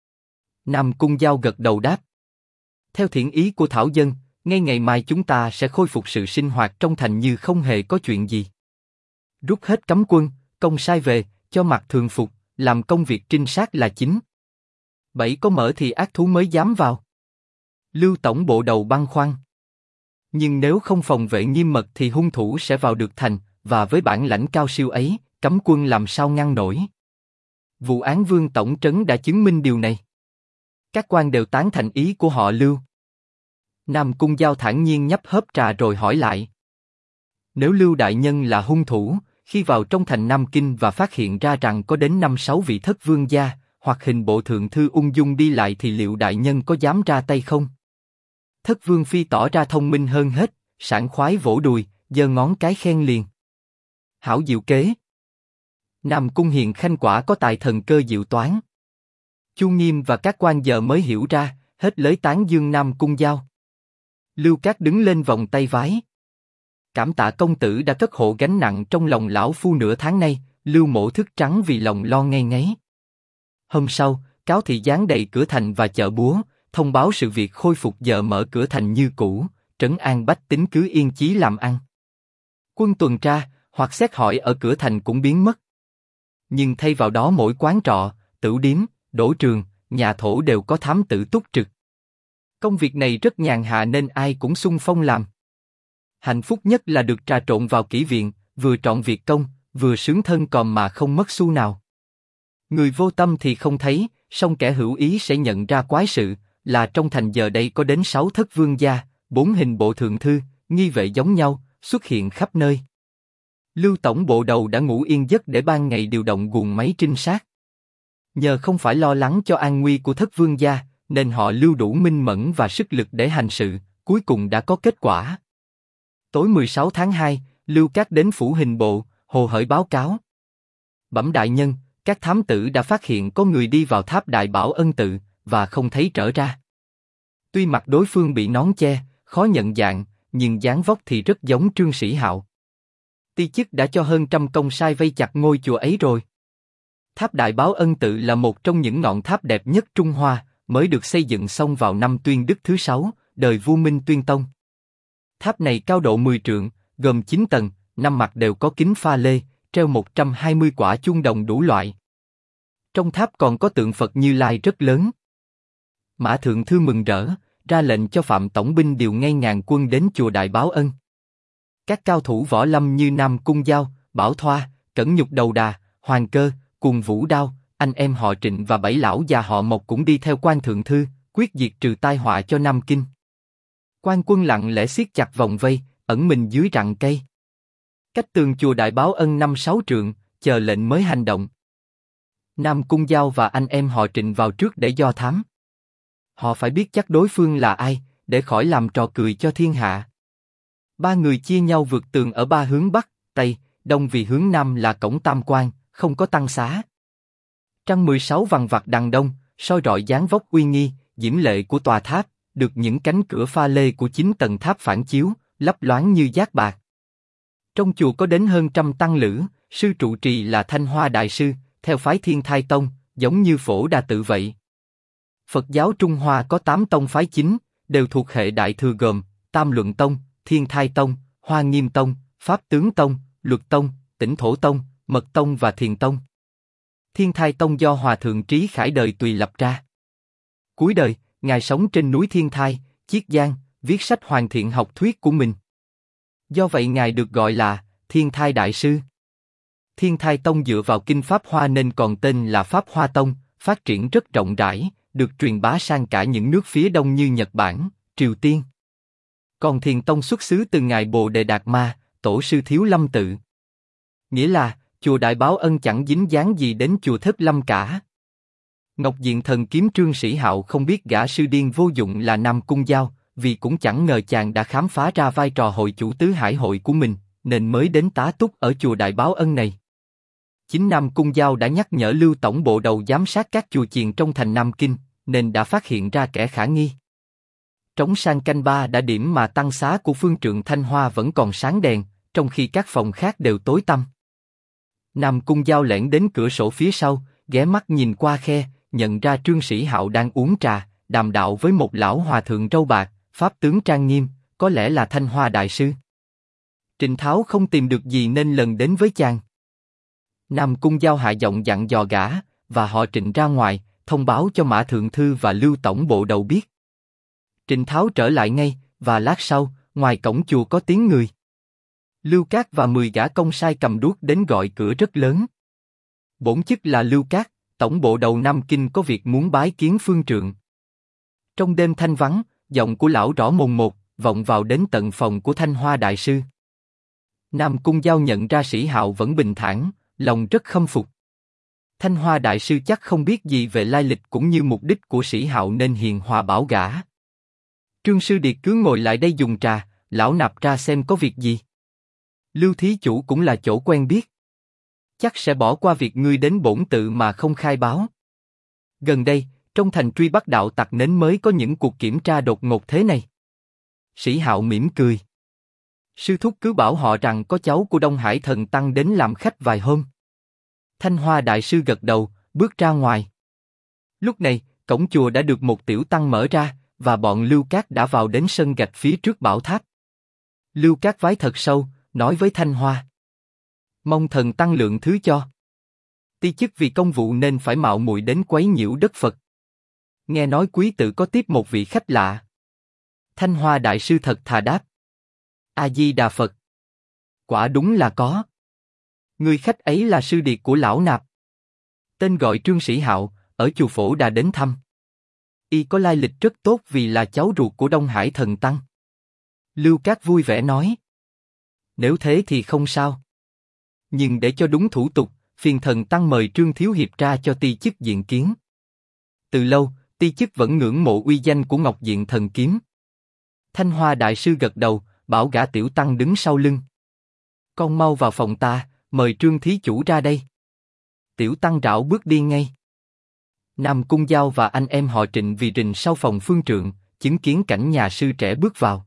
Nam Cung Giao gật đầu đáp. Theo thiện ý của Thảo dân, ngay ngày mai chúng ta sẽ khôi phục sự sinh hoạt trong thành như không hề có chuyện gì. Rút hết cấm quân, công sai về, cho mặc thường phục, làm công việc trinh sát là chính. Bẫy có mở thì ác thú mới dám vào. Lưu tổng bộ đầu băn khoăn. Nhưng nếu không phòng vệ nghiêm mật thì hung thủ sẽ vào được thành, và với bản lãnh cao siêu ấy, cấm quân làm sao ngăn nổi. Vụ án Vương tổng trấn đã chứng minh điều này. Các quan đều tán thành ý của họ Lưu. Nam Cung Giao thản nhiên nhấp hớp trà rồi hỏi lại. Nếu Lưu đại nhân là hung thủ, khi vào trong thành Nam Kinh và phát hiện ra rằng có đến 5-6 vị thất vương gia, hoặc hình bộ thượng thư ung dung đi lại thì liệu đại nhân có dám ra tay không? Thất Vương Phi tỏ ra thông minh hơn hết, sảng khoái vỗ đùi, giơ ngón cái khen liền. Hảo diệu kế. Nam Cung Hiền Khanh quả có tài thần cơ diệu toán. Chu Nghiêm và các quan giờ mới hiểu ra, hết lấy tán dương Nam Cung Giao. Lưu Cát đứng lên vòng tay vái. Cảm tạ công tử đã cất hộ gánh nặng trong lòng lão phu nửa tháng nay. Lưu Mỗ thức trắng vì lòng lo ngây ngáy. Hôm sau, cáo thị dán đầy cửa thành và chợ búa, thông báo sự việc khôi phục giờ mở cửa thành như cũ, trấn an bách tính cứ yên chí làm ăn. Quân tuần tra hoặc xét hỏi ở cửa thành cũng biến mất. Nhưng thay vào đó mỗi quán trọ, tửu điếm, đỗ trường, nhà thổ đều có thám tử túc trực. Công việc này rất nhàn hạ nên ai cũng xung phong làm. Hạnh phúc nhất là được trà trộn vào kỹ viện, vừa trọn việc công, vừa sướng thân còm mà không mất xu nào. Người vô tâm thì không thấy, song kẻ hữu ý sẽ nhận ra quái sự, là trong thành giờ đây có đến 6 thất vương gia, 4 hình bộ thượng thư, nghi vệ giống nhau, xuất hiện khắp nơi. Lưu tổng bộ đầu đã ngủ yên giấc để ban ngày điều động guồng máy trinh sát. Nhờ không phải lo lắng cho an nguy của thất vương gia, nên họ lưu đủ minh mẫn và sức lực để hành sự, cuối cùng đã có kết quả. Tối 16 tháng 2, Lưu Cát đến phủ hình bộ, hồ hởi báo cáo. Bẩm đại nhân, các thám tử đã phát hiện có người đi vào tháp Đại Bảo Ân tự, và không thấy trở ra. Tuy mặt đối phương bị nón che, khó nhận dạng, nhưng dáng vóc thì rất giống Trương Sĩ Hạo. Ti chức đã cho hơn trăm công sai vây chặt ngôi chùa ấy rồi. Tháp Đại Báo Ân tự là một trong những ngọn tháp đẹp nhất Trung Hoa, mới được xây dựng xong vào năm Tuyên Đức thứ 6, đời vua Minh Tuyên Tông. Tháp này cao độ 10 trượng, gồm 9 tầng, 5 mặt đều có kính pha lê, treo 120 quả chuông đồng đủ loại. Trong tháp còn có tượng Phật Như Lai rất lớn. Mã Thượng Thư mừng rỡ, ra lệnh cho Phạm Tổng binh điều ngay ngàn quân đến chùa Đại Báo Ân. Các cao thủ võ lâm như Nam Cung Giao, Bảo Thoa, Cẩn Nhục Đầu Đà, Hoàng Cơ, Cuồng Vũ Đao, anh em họ Trịnh và 7 lão già họ Mộc cũng đi theo quan thượng thư, quyết diệt trừ tai họa cho Nam Kinh. Quan quân lặng lẽ siết chặt vòng vây, ẩn mình dưới rặng cây. Cách tường chùa Đại Báo Ân 5-6 trượng, chờ lệnh mới hành động. Nam Cung Giao và anh em họ Trịnh vào trước để do thám. Họ phải biết chắc đối phương là ai, để khỏi làm trò cười cho thiên hạ. Ba người chia nhau vượt tường ở ba hướng Bắc, Tây, Đông vì hướng Nam là cổng Tam Quan, không có tăng xá. Trăng 16 vằng vặc đằng đông, soi rọi dáng vóc uy nghi, diễm lệ của tòa tháp, được những cánh cửa pha lê của 9 tầng tháp phản chiếu, lấp loáng như giác bạc. Trong chùa có đến hơn trăm tăng lữ, sư trụ trì là Thanh Hoa Đại Sư, theo phái Thiên Thai Tông, giống như Phổ Đà Tự vậy. Phật giáo Trung Hoa có 8 tông phái chính, đều thuộc hệ Đại Thừa gồm Tam Luận Tông, Thiên Thai Tông, Hoa Nghiêm Tông, Pháp Tướng Tông, Luật Tông, Tỉnh Thổ Tông, Mật Tông và Thiền Tông. Thiên Thai Tông do Hòa Thượng Trí Khải đời tùy lập ra. Cuối đời, Ngài sống trên núi Thiên Thai, Chiết Giang, viết sách hoàn thiện học thuyết của mình. Do vậy Ngài được gọi là Thiên Thai Đại Sư. Thiên Thai Tông dựa vào kinh Pháp Hoa nên còn tên là Pháp Hoa Tông, phát triển rất rộng rãi, được truyền bá sang cả những nước phía đông như Nhật Bản, Triều Tiên. Còn Thiền Tông xuất xứ từ Ngài Bồ Đề Đạt Ma, Tổ sư Thiếu Lâm Tự. Nghĩa là, chùa Đại Báo Ân chẳng dính dáng gì đến chùa Thất Lâm cả. Ngọc Diện Thần kiếm Trương Sĩ Hạo không biết gã sư điên vô dụng là Nam Cung Giao, vì cũng chẳng ngờ chàng đã khám phá ra vai trò hội chủ tứ hải hội của mình, nên mới đến tá túc ở chùa Đại Báo Ân này. Chính Nam Cung Giao đã nhắc nhở Lưu tổng bộ đầu giám sát các chùa chiền trong thành Nam Kinh, nên đã phát hiện ra kẻ khả nghi. Trống sang canh ba đã điểm mà tăng xá của phương trượng Thanh Hoa vẫn còn sáng đèn, trong khi các phòng khác đều tối tăm. Nam Cung Giao lẻn đến cửa sổ phía sau, ghé mắt nhìn qua khe, nhận ra Trương Sĩ Hạo đang uống trà, đàm đạo với một lão hòa thượng râu bạc, pháp tướng trang nghiêm, có lẽ là Thanh Hoa Đại Sư. Trịnh Tháo không tìm được gì nên lần đến với chàng. Nam Cung Giao hạ giọng dặn dò gã, và họ Trịnh ra ngoài, thông báo cho Mã Thượng Thư và Lưu tổng bộ đầu biết. Trịnh Tháo trở lại ngay, và lát sau, ngoài cổng chùa có tiếng người. Lưu Cát và 10 gã công sai cầm đuốc đến gọi cửa rất lớn. Bổn chức là Lưu Cát, tổng bộ đầu Nam Kinh có việc muốn bái kiến phương trượng. Trong đêm thanh vắng, giọng của lão rõ mồn một, vọng vào đến tận phòng của Thanh Hoa Đại Sư. Nam Cung Giao nhận ra Sĩ Hạo vẫn bình thản, lòng rất khâm phục. Thanh Hoa đại sư chắc không biết gì về lai lịch cũng như mục đích của Sĩ Hạo nên hiền hòa bảo gã. Trương Sư Điệt cứ ngồi lại đây dùng trà, lão nạp ra xem có việc gì. Lưu thí chủ cũng là chỗ quen biết. Chắc sẽ bỏ qua việc ngươi đến bổn tự mà không khai báo. Gần đây, trong thành truy bắt đạo tặc nến mới có những cuộc kiểm tra đột ngột thế này. Sĩ Hạo mỉm cười. Sư thúc cứ bảo họ rằng có cháu của Đông Hải Thần Tăng đến làm khách vài hôm. Thanh Hoa đại sư gật đầu, bước ra ngoài. Lúc này, cổng chùa đã được một tiểu tăng mở ra, và bọn Lưu Cát đã vào đến sân gạch phía trước bảo tháp. Lưu Cát vái thật sâu, nói với Thanh Hoa: mong thần tăng lượng thứ cho. Ti chức vì công vụ nên phải mạo muội đến quấy nhiễu đất Phật. Nghe nói quý tự có tiếp một vị khách lạ. Thanh Hoa đại sư thật thà đáp: A Di Đà Phật. Quả đúng là có. Người khách ấy là sư điệt của lão nạp. Tên gọi Trương Sĩ Hạo, ở chùa Phổ Đà đến thăm. Y có lai lịch rất tốt vì là cháu ruột của Đông Hải Thần Tăng. Lưu Cát vui vẻ nói: nếu thế thì không sao. Nhưng để cho đúng thủ tục, phiền Thần Tăng mời Trương Thiếu Hiệp ra cho ti chức diện kiến. Từ lâu, ti chức vẫn ngưỡng mộ uy danh của Ngọc Diện Thần Kiếm. Thanh Hoa đại sư gật đầu, bảo gã tiểu tăng đứng sau lưng. Con mau vào phòng ta, mời Trương thí chủ ra đây. Tiểu tăng rảo bước đi ngay. Nam Cung Giao và anh em họ Trịnh vì rình sau phòng phương trượng, chứng kiến cảnh nhà sư trẻ bước vào.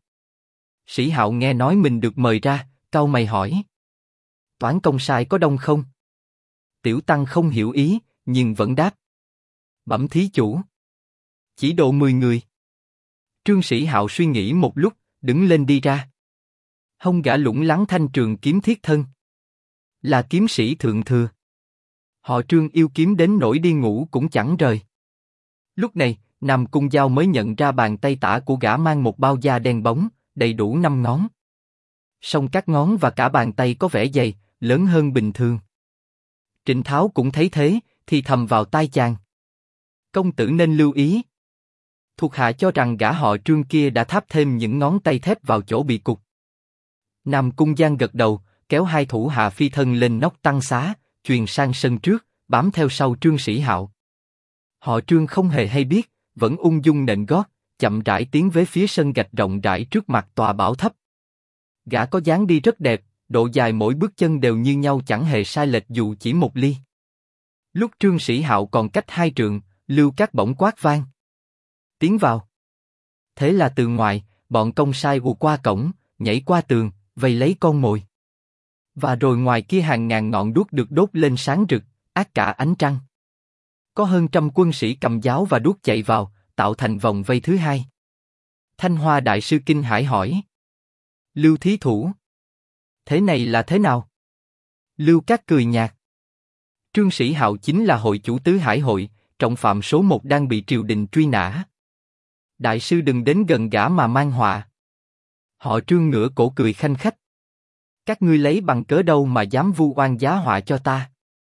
Sĩ Hạo nghe nói mình được mời ra, cau mày hỏi: toán công sai có đông không? Tiểu tăng không hiểu ý, nhưng vẫn đáp: bẩm thí chủ, chỉ độ 10 người. Trương Sĩ Hạo suy nghĩ một lúc, đứng lên đi ra. Hông gã lủng lắn thanh trường kiếm thiết thân, là kiếm sĩ thượng thừa. Họ Trương yêu kiếm đến nỗi đi ngủ cũng chẳng rời. Lúc này, Nam Cung Giao mới nhận ra bàn tay tả của gã mang một bao da đen bóng, đầy đủ 5 ngón. Song các ngón và cả bàn tay có vẻ dày, lớn hơn bình thường. Trịnh Tháo cũng thấy thế, thì thầm vào tai chàng: công tử nên lưu ý. Thuộc hạ cho rằng gã họ Trương kia đã tháp thêm những ngón tay thép vào chỗ bị cụt. Nam Cung Giang gật đầu, kéo hai thủ hạ phi thân lên nóc tăng xá, truyền sang sân trước, bám theo sau Trương Sĩ Hạo. Họ Trương không hề hay biết, vẫn ung dung nện gót, chậm rãi tiến về phía sân gạch rộng rãi trước mặt tòa bảo tháp. Gã có dáng đi rất đẹp, độ dài mỗi bước chân đều như nhau chẳng hề sai lệch dù chỉ một ly. Lúc Trương Sĩ Hạo còn cách 2 trượng, Lưu Cát bỗng quát vang: tiến vào. Thế là từ ngoài, bọn công sai ùa qua cổng, nhảy qua tường, vây lấy con mồi. Và rồi ngoài kia hàng ngàn ngọn đuốc được đốt lên sáng rực, át cả ánh trăng. Có hơn 100 quân sĩ cầm giáo và đuốc chạy vào, tạo thành vòng vây thứ hai. Thanh Hoa đại sư kinh hãi hỏi: Lưu thí thủ, thế này là thế nào? Lưu Cát cười nhạt: Trương Sĩ Hạo chính là hội chủ Tứ Hải hội, trọng phạm số 1 đang bị triều đình truy nã. Đại sư đừng đến gần gã mà mang họa. Họ Trương ngửa cổ cười khanh khách: các ngươi lấy bằng cớ đâu mà dám vu oan giá họa cho ta?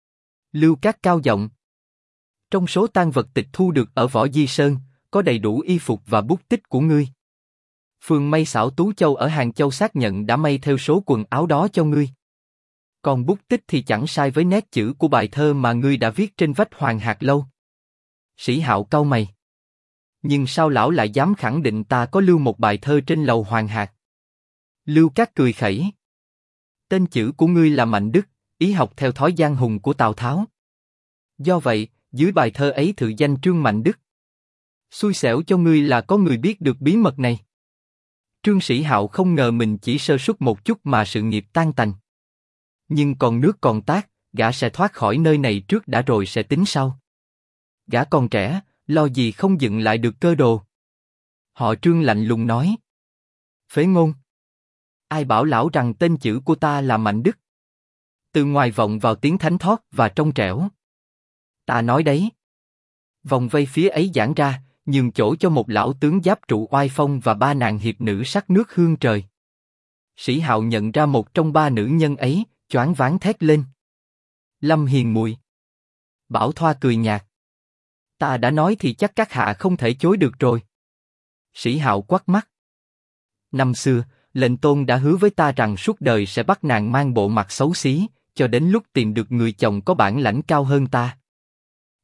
Lưu Cát cao giọng: trong số tang vật tịch thu được ở Võ Di Sơn, có đầy đủ y phục và bút tích của ngươi. Phường may xảo Tú Châu ở Hàng Châu xác nhận đã may theo số quần áo đó cho ngươi. Còn bút tích thì chẳng sai với nét chữ của bài thơ mà ngươi đã viết trên vách Hoàng Hạc Lâu. Sĩ Hạo cau mày: nhưng sao lão lại dám khẳng định ta có lưu một bài thơ trên lầu Hoàng Hạc? Lưu Cát cười khẩy: tên chữ của ngươi là Mạnh Đức, ý học theo thói giang hùng của Tào Tháo. Do vậy, dưới bài thơ ấy thự danh Trương Mạnh Đức. Xui xẻo cho ngươi là có người biết được bí mật này. Trương Sĩ Hạo không ngờ mình chỉ sơ suất một chút mà sự nghiệp tan tành. Nhưng còn nước còn tát, gã sẽ thoát khỏi nơi này trước đã rồi sẽ tính sau. Gã còn trẻ, lo gì không dựng lại được cơ đồ. Họ Trương lạnh lùng nói: phế ngôn. Ai bảo lão rằng tên chữ của ta là Mạnh Đức? Từ ngoài vọng vào tiếng thánh thót và trong trẻo. Ta nói đấy. Vòng vây phía ấy giãn ra, nhường chỗ cho một lão tướng giáp trụ oai phong và 3 nàng hiệp nữ sắc nước hương trời. Sĩ Hạo nhận ra một trong 3 nữ nhân ấy, choáng váng thét lên: Lâm Hiền Muội. Bảo Thoa cười nhạt: ta đã nói thì chắc các hạ không thể chối được rồi. Sĩ Hạo quắt mắt: năm xưa, lệnh tôn đã hứa với ta rằng suốt đời sẽ bắt nàng mang bộ mặt xấu xí, cho đến lúc tìm được người chồng có bản lãnh cao hơn ta.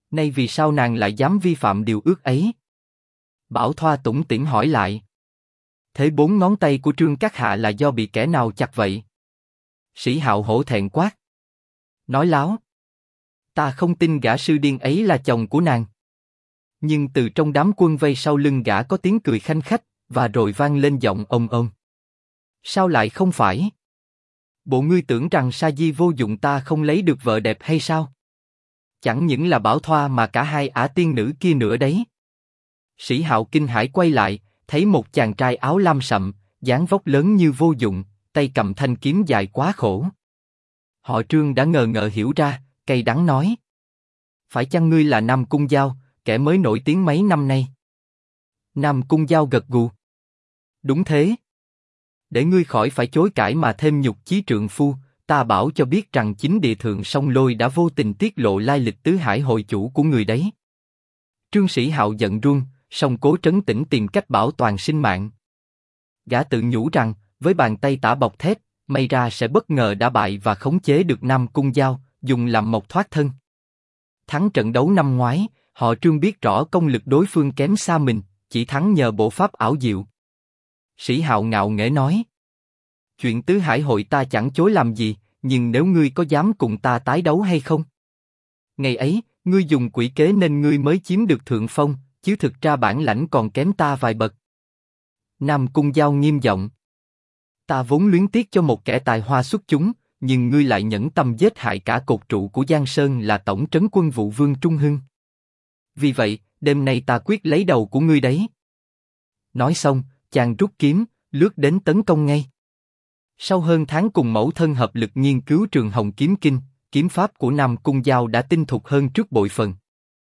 Nay vì sao nàng lại dám vi phạm điều ước ấy? Bảo Thoa tủm tỉm hỏi lại. Thế 4 ngón tay của Trương Các Hạ là do bị kẻ nào chặt vậy? Sĩ Hạo hổ thẹn quát. Nói láo. Ta không tin gã sư điên ấy là chồng của nàng. Nhưng từ trong đám quân vây sau lưng gã có tiếng cười khanh khách, và rồi vang lên giọng ông ông. Sao lại không phải? Bộ ngươi tưởng rằng sa di vô dụng ta không lấy được vợ đẹp hay sao? Chẳng những là Bảo Thoa mà cả hai ả tiên nữ kia nữa đấy. Sĩ Hạo kinh hãi quay lại, thấy một chàng trai áo lam sậm, dáng vóc lớn như vô dụng, tay cầm thanh kiếm dài quá khổ. Họ Trương đã ngờ ngợ hiểu ra, cay đắng nói. Phải chăng ngươi là Nam Cung Giao, kẻ mới nổi tiếng mấy năm nay? Nam Cung Giao gật gù. Đúng thế. Để ngươi khỏi phải chối cãi mà thêm nhục chí trượng phu, ta bảo cho biết rằng chính địa thượng sông Lôi đã vô tình tiết lộ lai lịch tứ hải hội chủ của người đấy. Trương Sĩ Hạo giận run, song cố trấn tĩnh tìm cách bảo toàn sinh mạng. Gã tự nhủ rằng, với bàn tay tả bọc thép, may ra sẽ bất ngờ đã bại và khống chế được Nam Cung Giao, dùng làm mộc thoát thân. Thắng trận đấu năm ngoái, họ Trương biết rõ công lực đối phương kém xa mình, chỉ thắng nhờ bộ pháp ảo diệu. Sĩ Hạo ngạo nghễ nói. Chuyện tứ hải hội ta chẳng chối làm gì, nhưng nếu ngươi có dám cùng ta tái đấu hay không? Ngày ấy, ngươi dùng quỷ kế nên ngươi mới chiếm được thượng phong, chứ thực ra bản lãnh còn kém ta vài bậc. Nam Cung Giao nghiêm giọng. Ta vốn luyến tiếc cho một kẻ tài hoa xuất chúng, nhưng ngươi lại nhẫn tâm giết hại cả cột trụ của Giang Sơn là tổng trấn quân vụ Vương Trung Hưng. Vì vậy, đêm nay ta quyết lấy đầu của ngươi đấy. Nói xong, chàng rút kiếm, lướt đến tấn công ngay. Sau hơn tháng cùng mẫu thân hợp lực nghiên cứu Trường Hồng Kiếm Kinh, kiếm pháp của Nam Cung Giao đã tinh thục hơn trước bội phần.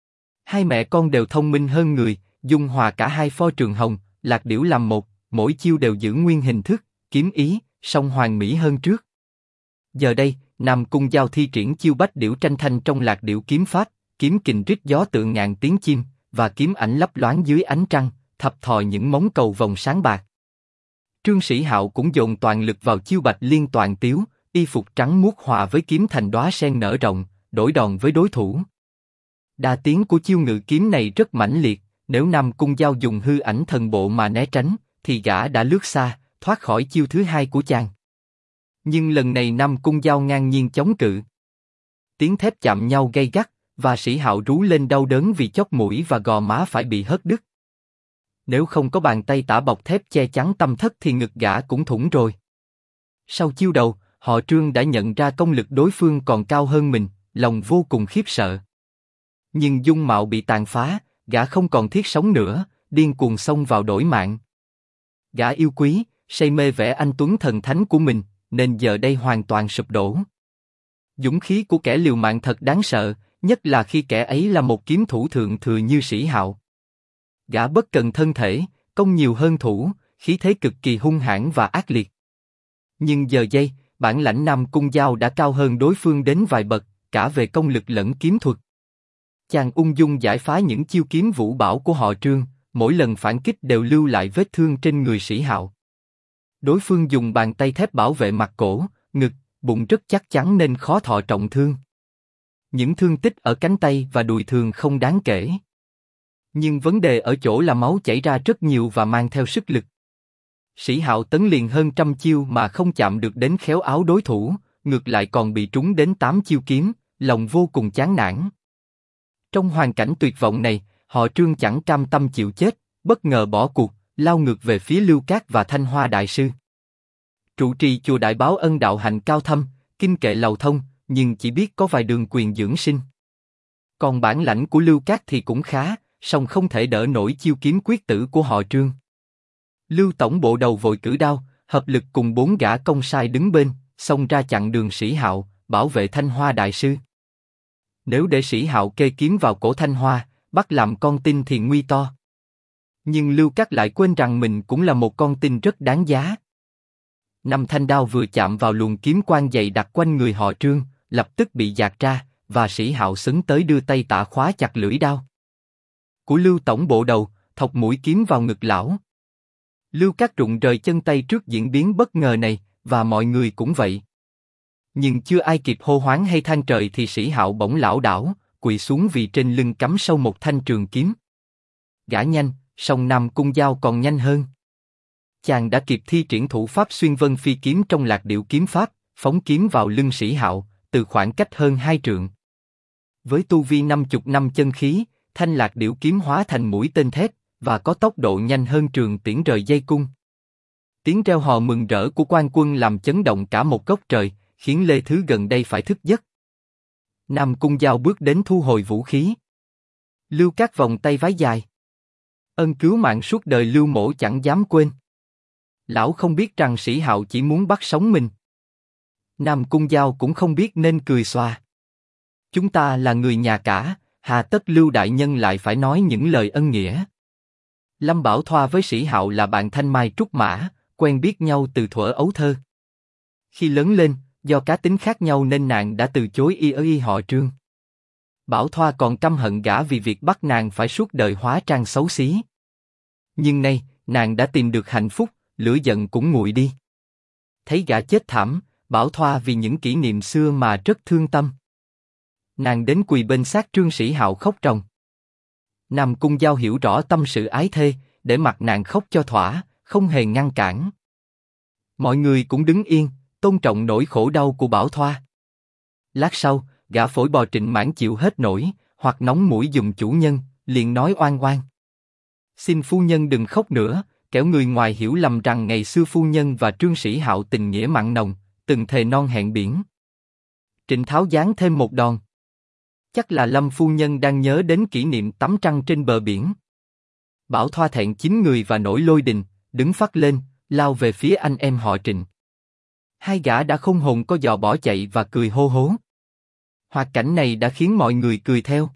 Hai mẹ con đều thông minh hơn người, dung hòa cả hai pho Trường Hồng, Lạc Điểu làm một, mỗi chiêu đều giữ nguyên hình thức, kiếm ý, song hoàn mỹ hơn trước. Giờ đây, Nam Cung Giao thi triển chiêu Bách Điểu tranh thanh trong Lạc Điểu kiếm pháp, kiếm kình rít gió tựa ngàn tiếng chim, và kiếm ảnh lấp loáng dưới ánh trăng, thập thò những móng cầu vòng sáng bạc. Trương Sĩ Hạo cũng dồn toàn lực vào chiêu Bạch Liên Toàn Tiếu, y phục trắng muốt hòa với kiếm thành đóa sen nở rộng, đổi đòn với đối thủ. Đa tiến của chiêu ngự kiếm này rất mãnh liệt, nếu Nam Cung Giao dùng hư ảnh thần bộ mà né tránh, thì gã đã lướt xa, thoát khỏi chiêu thứ hai của chàng. Nhưng lần này Nam Cung Giao ngang nhiên chống cự. Tiếng thép chạm nhau gay gắt, và Sĩ Hạo rú lên đau đớn vì chóp mũi và gò má phải bị hất đứt. Nếu không có bàn tay tả bọc thép che chắn tâm thất thì ngực gã cũng thủng rồi. Sau chiêu đầu, họ Trương đã nhận ra công lực đối phương còn cao hơn mình, lòng vô cùng khiếp sợ. Nhưng dung mạo bị tàn phá, gã không còn thiết sống nữa, điên cuồng xông vào đổi mạng. Gã yêu quý, say mê vẻ anh tuấn thần thánh của mình, nên giờ đây hoàn toàn sụp đổ. Dũng khí của kẻ liều mạng thật đáng sợ, nhất là khi kẻ ấy là một kiếm thủ thượng thừa như Sĩ Hạo. Gã bất cần thân thể, công nhiều hơn thủ, khí thế cực kỳ hung hãn và ác liệt. Nhưng giờ đây, bản lãnh Nam Cung Giao đã cao hơn đối phương đến vài bậc, cả về công lực lẫn kiếm thuật. Chàng ung dung giải phá những chiêu kiếm vũ bảo của họ Trương, mỗi lần phản kích đều lưu lại vết thương trên người Sĩ Hạo. Đối phương dùng bàn tay thép bảo vệ mặt cổ, ngực, bụng rất chắc chắn nên khó thọ trọng thương. Những thương tích ở cánh tay và đùi thường không đáng kể. Nhưng vấn đề ở chỗ là máu chảy ra rất nhiều và mang theo sức lực. Sĩ Hạo tấn liền hơn 100 chiêu mà không chạm được đến khéo áo đối thủ, ngược lại còn bị trúng đến 8 chiêu kiếm, lòng vô cùng chán nản. Trong hoàn cảnh tuyệt vọng này, họ Trương chẳng cam tâm chịu chết, bất ngờ bỏ cuộc, lao ngược về phía Lưu Cát và Thanh Hoa Đại Sư. Trụ trì chùa Đại Báo Ân đạo hạnh cao thâm, kinh kệ lầu thông, nhưng chỉ biết có vài đường quyền dưỡng sinh. Còn bản lãnh của Lưu Cát thì cũng khá, song không thể đỡ nổi chiêu kiếm quyết tử của họ Trương. Lưu tổng bộ đầu vội cử đao, hợp lực cùng 4 gã công sai đứng bên, xông ra chặn đường Sĩ Hạo, bảo vệ Thanh Hoa Đại Sư. Nếu để Sĩ Hạo kê kiếm vào cổ Thanh Hoa, bắt làm con tin thì nguy to. Nhưng Lưu Cát lại quên rằng mình cũng là một con tin rất đáng giá. 5 thanh đao vừa chạm vào luồng kiếm quang dày đặc quanh người họ Trương, lập tức bị dạt ra, và Sĩ Hạo sấn tới đưa tay tả khóa chặt lưỡi đao của Lưu tổng bộ đầu, thọc mũi kiếm vào ngực lão. Lưu Cát rụng rời chân tay trước diễn biến bất ngờ này, và mọi người cũng vậy. Nhưng chưa ai kịp hô hoáng hay than trời thì Sĩ Hạo bỗng lảo đảo, quỳ xuống vì trên lưng cắm sâu một thanh trường kiếm. Gã nhanh, song Nam Cung Giao còn nhanh hơn. Chàng đã kịp thi triển thủ pháp xuyên vân phi kiếm trong Lạc Điệu kiếm pháp, phóng kiếm vào lưng Sĩ Hạo, từ khoảng cách hơn 2 trượng. Với tu vi 50 năm chân khí, thanh Lạc Điệu kiếm hóa thành mũi tên thép và có tốc độ nhanh hơn trường tiễn rời dây cung. Tiếng reo hò mừng rỡ của quan quân làm chấn động cả một góc trời, khiến Lê Thứ gần đây phải thức giấc. Nam Cung Giao bước đến thu hồi vũ khí. Lưu Cát vòng tay vái dài. Ân cứu mạng suốt đời Lưu mỗ chẳng dám quên. Lão không biết rằng Sĩ Hạo chỉ muốn bắt sống mình. Nam Cung Giao cũng không biết nên cười xòa. Chúng ta là người nhà cả, hà tất Lưu đại nhân lại phải nói những lời ân nghĩa. Lâm Bảo Thoa với Sĩ Hạo là bạn thanh mai trúc mã, quen biết nhau từ thuở ấu thơ. Khi lớn lên, do cá tính khác nhau nên nàng đã từ chối y họ Trương. Bảo Thoa còn căm hận gã vì việc bắt nàng phải suốt đời hóa trang xấu xí. Nhưng nay, nàng đã tìm được hạnh phúc, lửa giận cũng nguội đi. Thấy gã chết thảm, Bảo Thoa vì những kỷ niệm xưa mà rất thương tâm. Nàng đến quỳ bên xác Trương Sĩ Hạo khóc ròng. Nam Cung Giao hiểu rõ tâm sự ái thê, để mặc nàng khóc cho thỏa, không hề ngăn cản. Mọi người cũng đứng yên, tôn trọng nỗi khổ đau của Bảo Thoa. Lát sau, gã phổi bò Trịnh Mãn chịu hết nổi, hoặc nóng mũi giùm chủ nhân, liền nói oan oan. Xin phu nhân đừng khóc nữa, kẻo người ngoài hiểu lầm rằng ngày xưa phu nhân và Trương Sĩ Hạo tình nghĩa mặn nồng, từng thề non hẹn biển. Trịnh Tháo giáng thêm một đòn. Chắc là Lâm phu nhân đang nhớ đến kỷ niệm tắm trăng trên bờ biển. Bảo Thoa thẹn chín người và nổi lôi đình, đứng phắt lên, lao về phía anh em họ Trịnh. Hai gã đã không hồn có dò bỏ chạy và cười hô hố. Hoạt cảnh này đã khiến mọi người cười theo.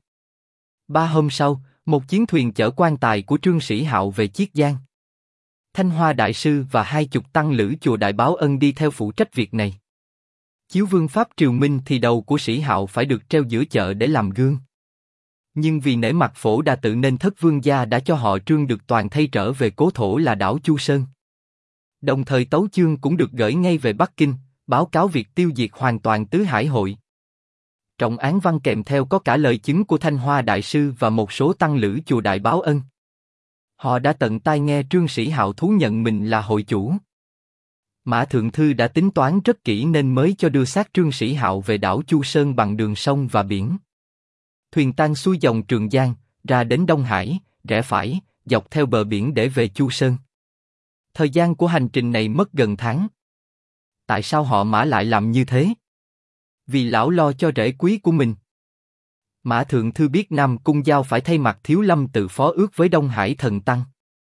3 hôm sau, một chiến thuyền chở quan tài của Trương Sĩ Hạo về Chiết Giang. Thanh Hoa Đại Sư và 20 tăng lữ chùa Đại Báo Ân đi theo phụ trách việc này. Chiếu vương pháp triều Minh thì đầu của Sĩ Hạo phải được treo giữa chợ để làm gương. Nhưng vì nể mặt Phổ Đà Tự nên Thất Vương gia đã cho họ Trương được toàn thây trở về cố thổ là đảo Chu Sơn. Đồng thời tấu chương cũng được gửi ngay về Bắc Kinh, báo cáo việc tiêu diệt hoàn toàn Tứ Hải Hội. Trọng án văn kèm theo có cả lời chứng của Thanh Hoa Đại Sư và một số tăng lữ chùa Đại Báo Ân. Họ đã tận tai nghe Trương Sĩ Hạo thú nhận mình là hội chủ. Mã Thượng Thư đã tính toán rất kỹ nên mới cho đưa xác Trương Sĩ Hạo về đảo Chu Sơn bằng đường sông và biển. Thuyền tang xuôi dòng Trường Giang, ra đến Đông Hải, rẽ phải, dọc theo bờ biển để về Chu Sơn. Thời gian của hành trình này mất gần tháng. Tại sao họ Mã lại làm như thế? Vì lão lo cho rễ quý của mình. Mã Thượng Thư biết Nam Cung Giao phải thay mặt Thiếu Lâm tự phó ước với Đông Hải Thần Tăng.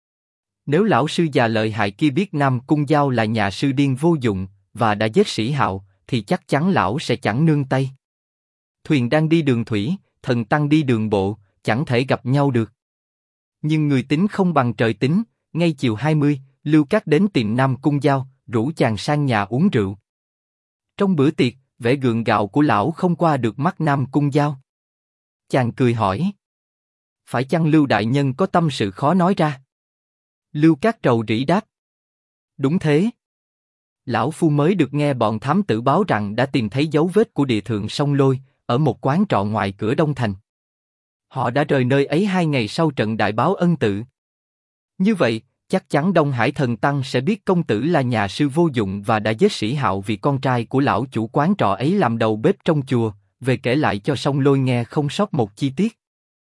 Nếu lão sư già lợi hại kia biết Nam Cung Giao là nhà sư điên vô dụng và đã giết Sĩ Hạo, thì chắc chắn lão sẽ chẳng nương tay. Thuyền đang đi đường thủy, Thần Tăng đi đường bộ, chẳng thể gặp nhau được. Nhưng người tính không bằng trời tính. Ngay chiều 20, Lưu Cát đến tìm Nam Cung Giao, rủ chàng sang nhà uống rượu. Trong bữa tiệc, vẻ gượng gạo của lão không qua được mắt Nam Cung Giao. Chàng cười hỏi: phải chăng Lưu đại nhân có tâm sự khó nói ra? Lưu Cát rầu rĩ đáp: đúng thế. Lão phu mới được nghe bọn thám tử báo rằng đã tìm thấy dấu vết của địa thượng sông Lôi ở một quán trọ ngoài cửa Đông Thành. Họ đã rời nơi ấy 2 ngày sau trận Đại Báo Ân tự. Như vậy, chắc chắn Đông Hải Thần Tăng sẽ biết công tử là nhà sư vô dụng và đã giết Sĩ Hạo vì con trai của lão chủ quán trọ ấy làm đầu bếp trong chùa, về kể lại cho sông Lôi nghe không sót một chi tiết.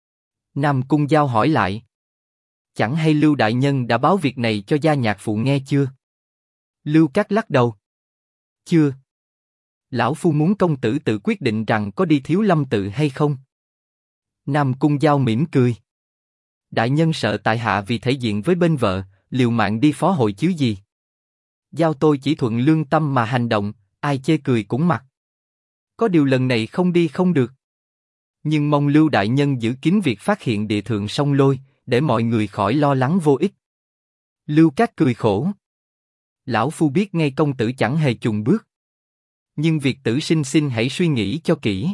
Nam Cung Giao hỏi lại: chẳng hay Lưu đại nhân đã báo việc này cho gia nhạc phụ nghe chưa? Lưu Cát lắc đầu: chưa. Lão phu muốn công tử tự quyết định rằng có đi Thiếu Lâm tự hay không. Nam Cung Giao mỉm cười: đại nhân sợ tại hạ vì thể diện với bên vợ, liều mạng đi phó hội chứ gì. Giao tôi chỉ thuận lương tâm mà hành động, ai chê cười cũng mặc. Có điều lần này không đi không được. Nhưng mong Lưu đại nhân giữ kín việc phát hiện địa thượng sông Lôi, để mọi người khỏi lo lắng vô ích. Lưu Cát cười khổ: lão phu biết ngay công tử chẳng hề chùn bước. Nhưng việc tử sinh xin hãy suy nghĩ cho kỹ.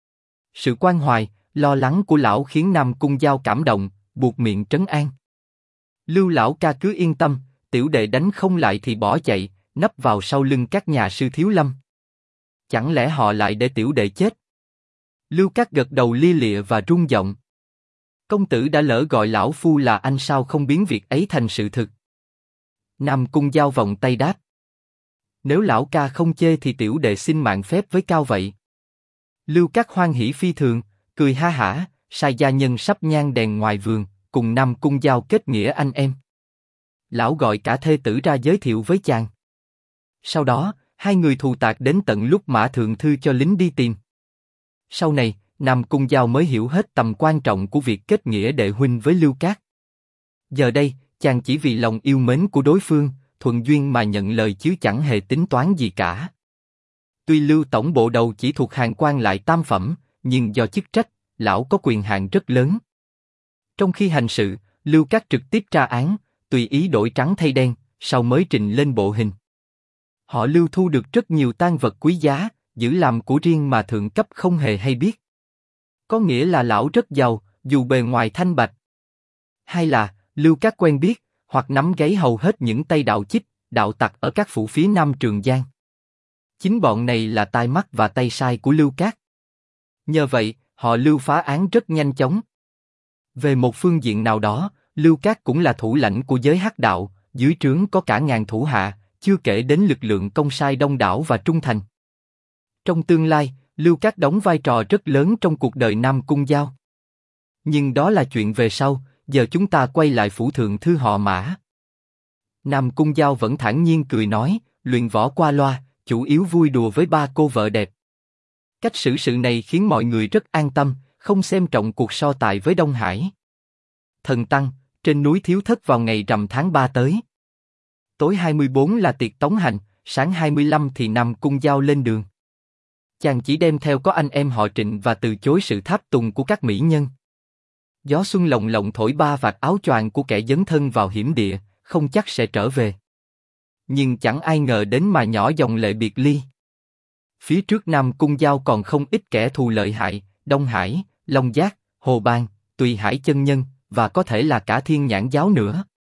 Sự quan hoài, lo lắng của lão khiến Nam Cung Giao cảm động, buộc miệng trấn an: Lưu lão ca cứ yên tâm, tiểu đệ đánh không lại thì bỏ chạy, nấp vào sau lưng các nhà sư Thiếu Lâm. Chẳng lẽ họ lại để tiểu đệ chết? Lưu Cát gật đầu lia lịa và rung giọng. Công tử đã lỡ gọi lão phu là anh sao không biến việc ấy thành sự thực? Nam Cung Giao vòng tay đáp. Nếu lão ca không chê thì tiểu đệ xin mạng phép với cao vậy. Lưu Cát hoan hỉ phi thường, cười ha hả, sai gia nhân sắp nhang đèn ngoài vườn, cùng Nam Cung Giao kết nghĩa anh em. Lão gọi cả thê tử ra giới thiệu với chàng. Sau đó, hai người thù tạc đến tận lúc Mã Thượng Thư cho lính đi tìm. Sau này, Nam Cung Giao mới hiểu hết tầm quan trọng của việc kết nghĩa đệ huynh với Lưu Cát. Giờ đây, chàng chỉ vì lòng yêu mến của đối phương, thuận duyên mà nhận lời chứ chẳng hề tính toán gì cả. Tuy Lưu tổng bộ đầu chỉ thuộc hàng quan lại tam phẩm, nhưng do chức trách, lão có quyền hạn rất lớn. Trong khi hành sự, Lưu Cát trực tiếp tra án, tùy ý đổi trắng thay đen, sau mới trình lên bộ hình. Họ Lưu thu được rất nhiều tang vật quý giá, giữ làm của riêng mà thượng cấp không hề hay biết. Có nghĩa là lão rất giàu, dù bề ngoài thanh bạch. Hay là, Lưu Cát quen biết, hoặc nắm gáy hầu hết những tay đạo chích, đạo tặc ở các phủ phía Nam Trường Giang. Chính bọn này là tai mắt và tay sai của Lưu Cát. Nhờ vậy, họ Lưu phá án rất nhanh chóng. Về một phương diện nào đó, Lưu Cát cũng là thủ lãnh của giới hắc đạo, dưới trướng có cả ngàn thủ hạ, chưa kể đến lực lượng công sai đông đảo và trung thành. Trong tương lai, Lưu Cát đóng vai trò rất lớn trong cuộc đời Nam Cung Giao. Nhưng đó là chuyện về sau, giờ chúng ta quay lại phủ thượng thư họ Mã. Nam Cung Giao vẫn thản nhiên cười nói, luyện võ qua loa, chủ yếu vui đùa với ba cô vợ đẹp. Cách xử sự này khiến mọi người rất an tâm, không xem trọng cuộc so tài với Đông Hải. Thần Tăng, trên núi Thiếu Thất vào ngày rằm tháng 3 tới. Tối 24 là tiệc tống hành, sáng 25 thì Nam Cung Giao lên đường. Chàng chỉ đem theo có anh em họ Trịnh và từ chối sự tháp tùng của các mỹ nhân. Gió xuân lồng lộng thổi ba vạt áo choàng của kẻ dấn thân vào hiểm địa, không chắc sẽ trở về. Nhưng chẳng ai ngờ đến mà nhỏ dòng lệ biệt ly. Phía trước Nam Cung Giao còn không ít kẻ thù lợi hại, Đông Hải, Long Giác, Hồ Bang, Tùy Hải chân nhân, và có thể là cả Thiên Nhãn giáo nữa.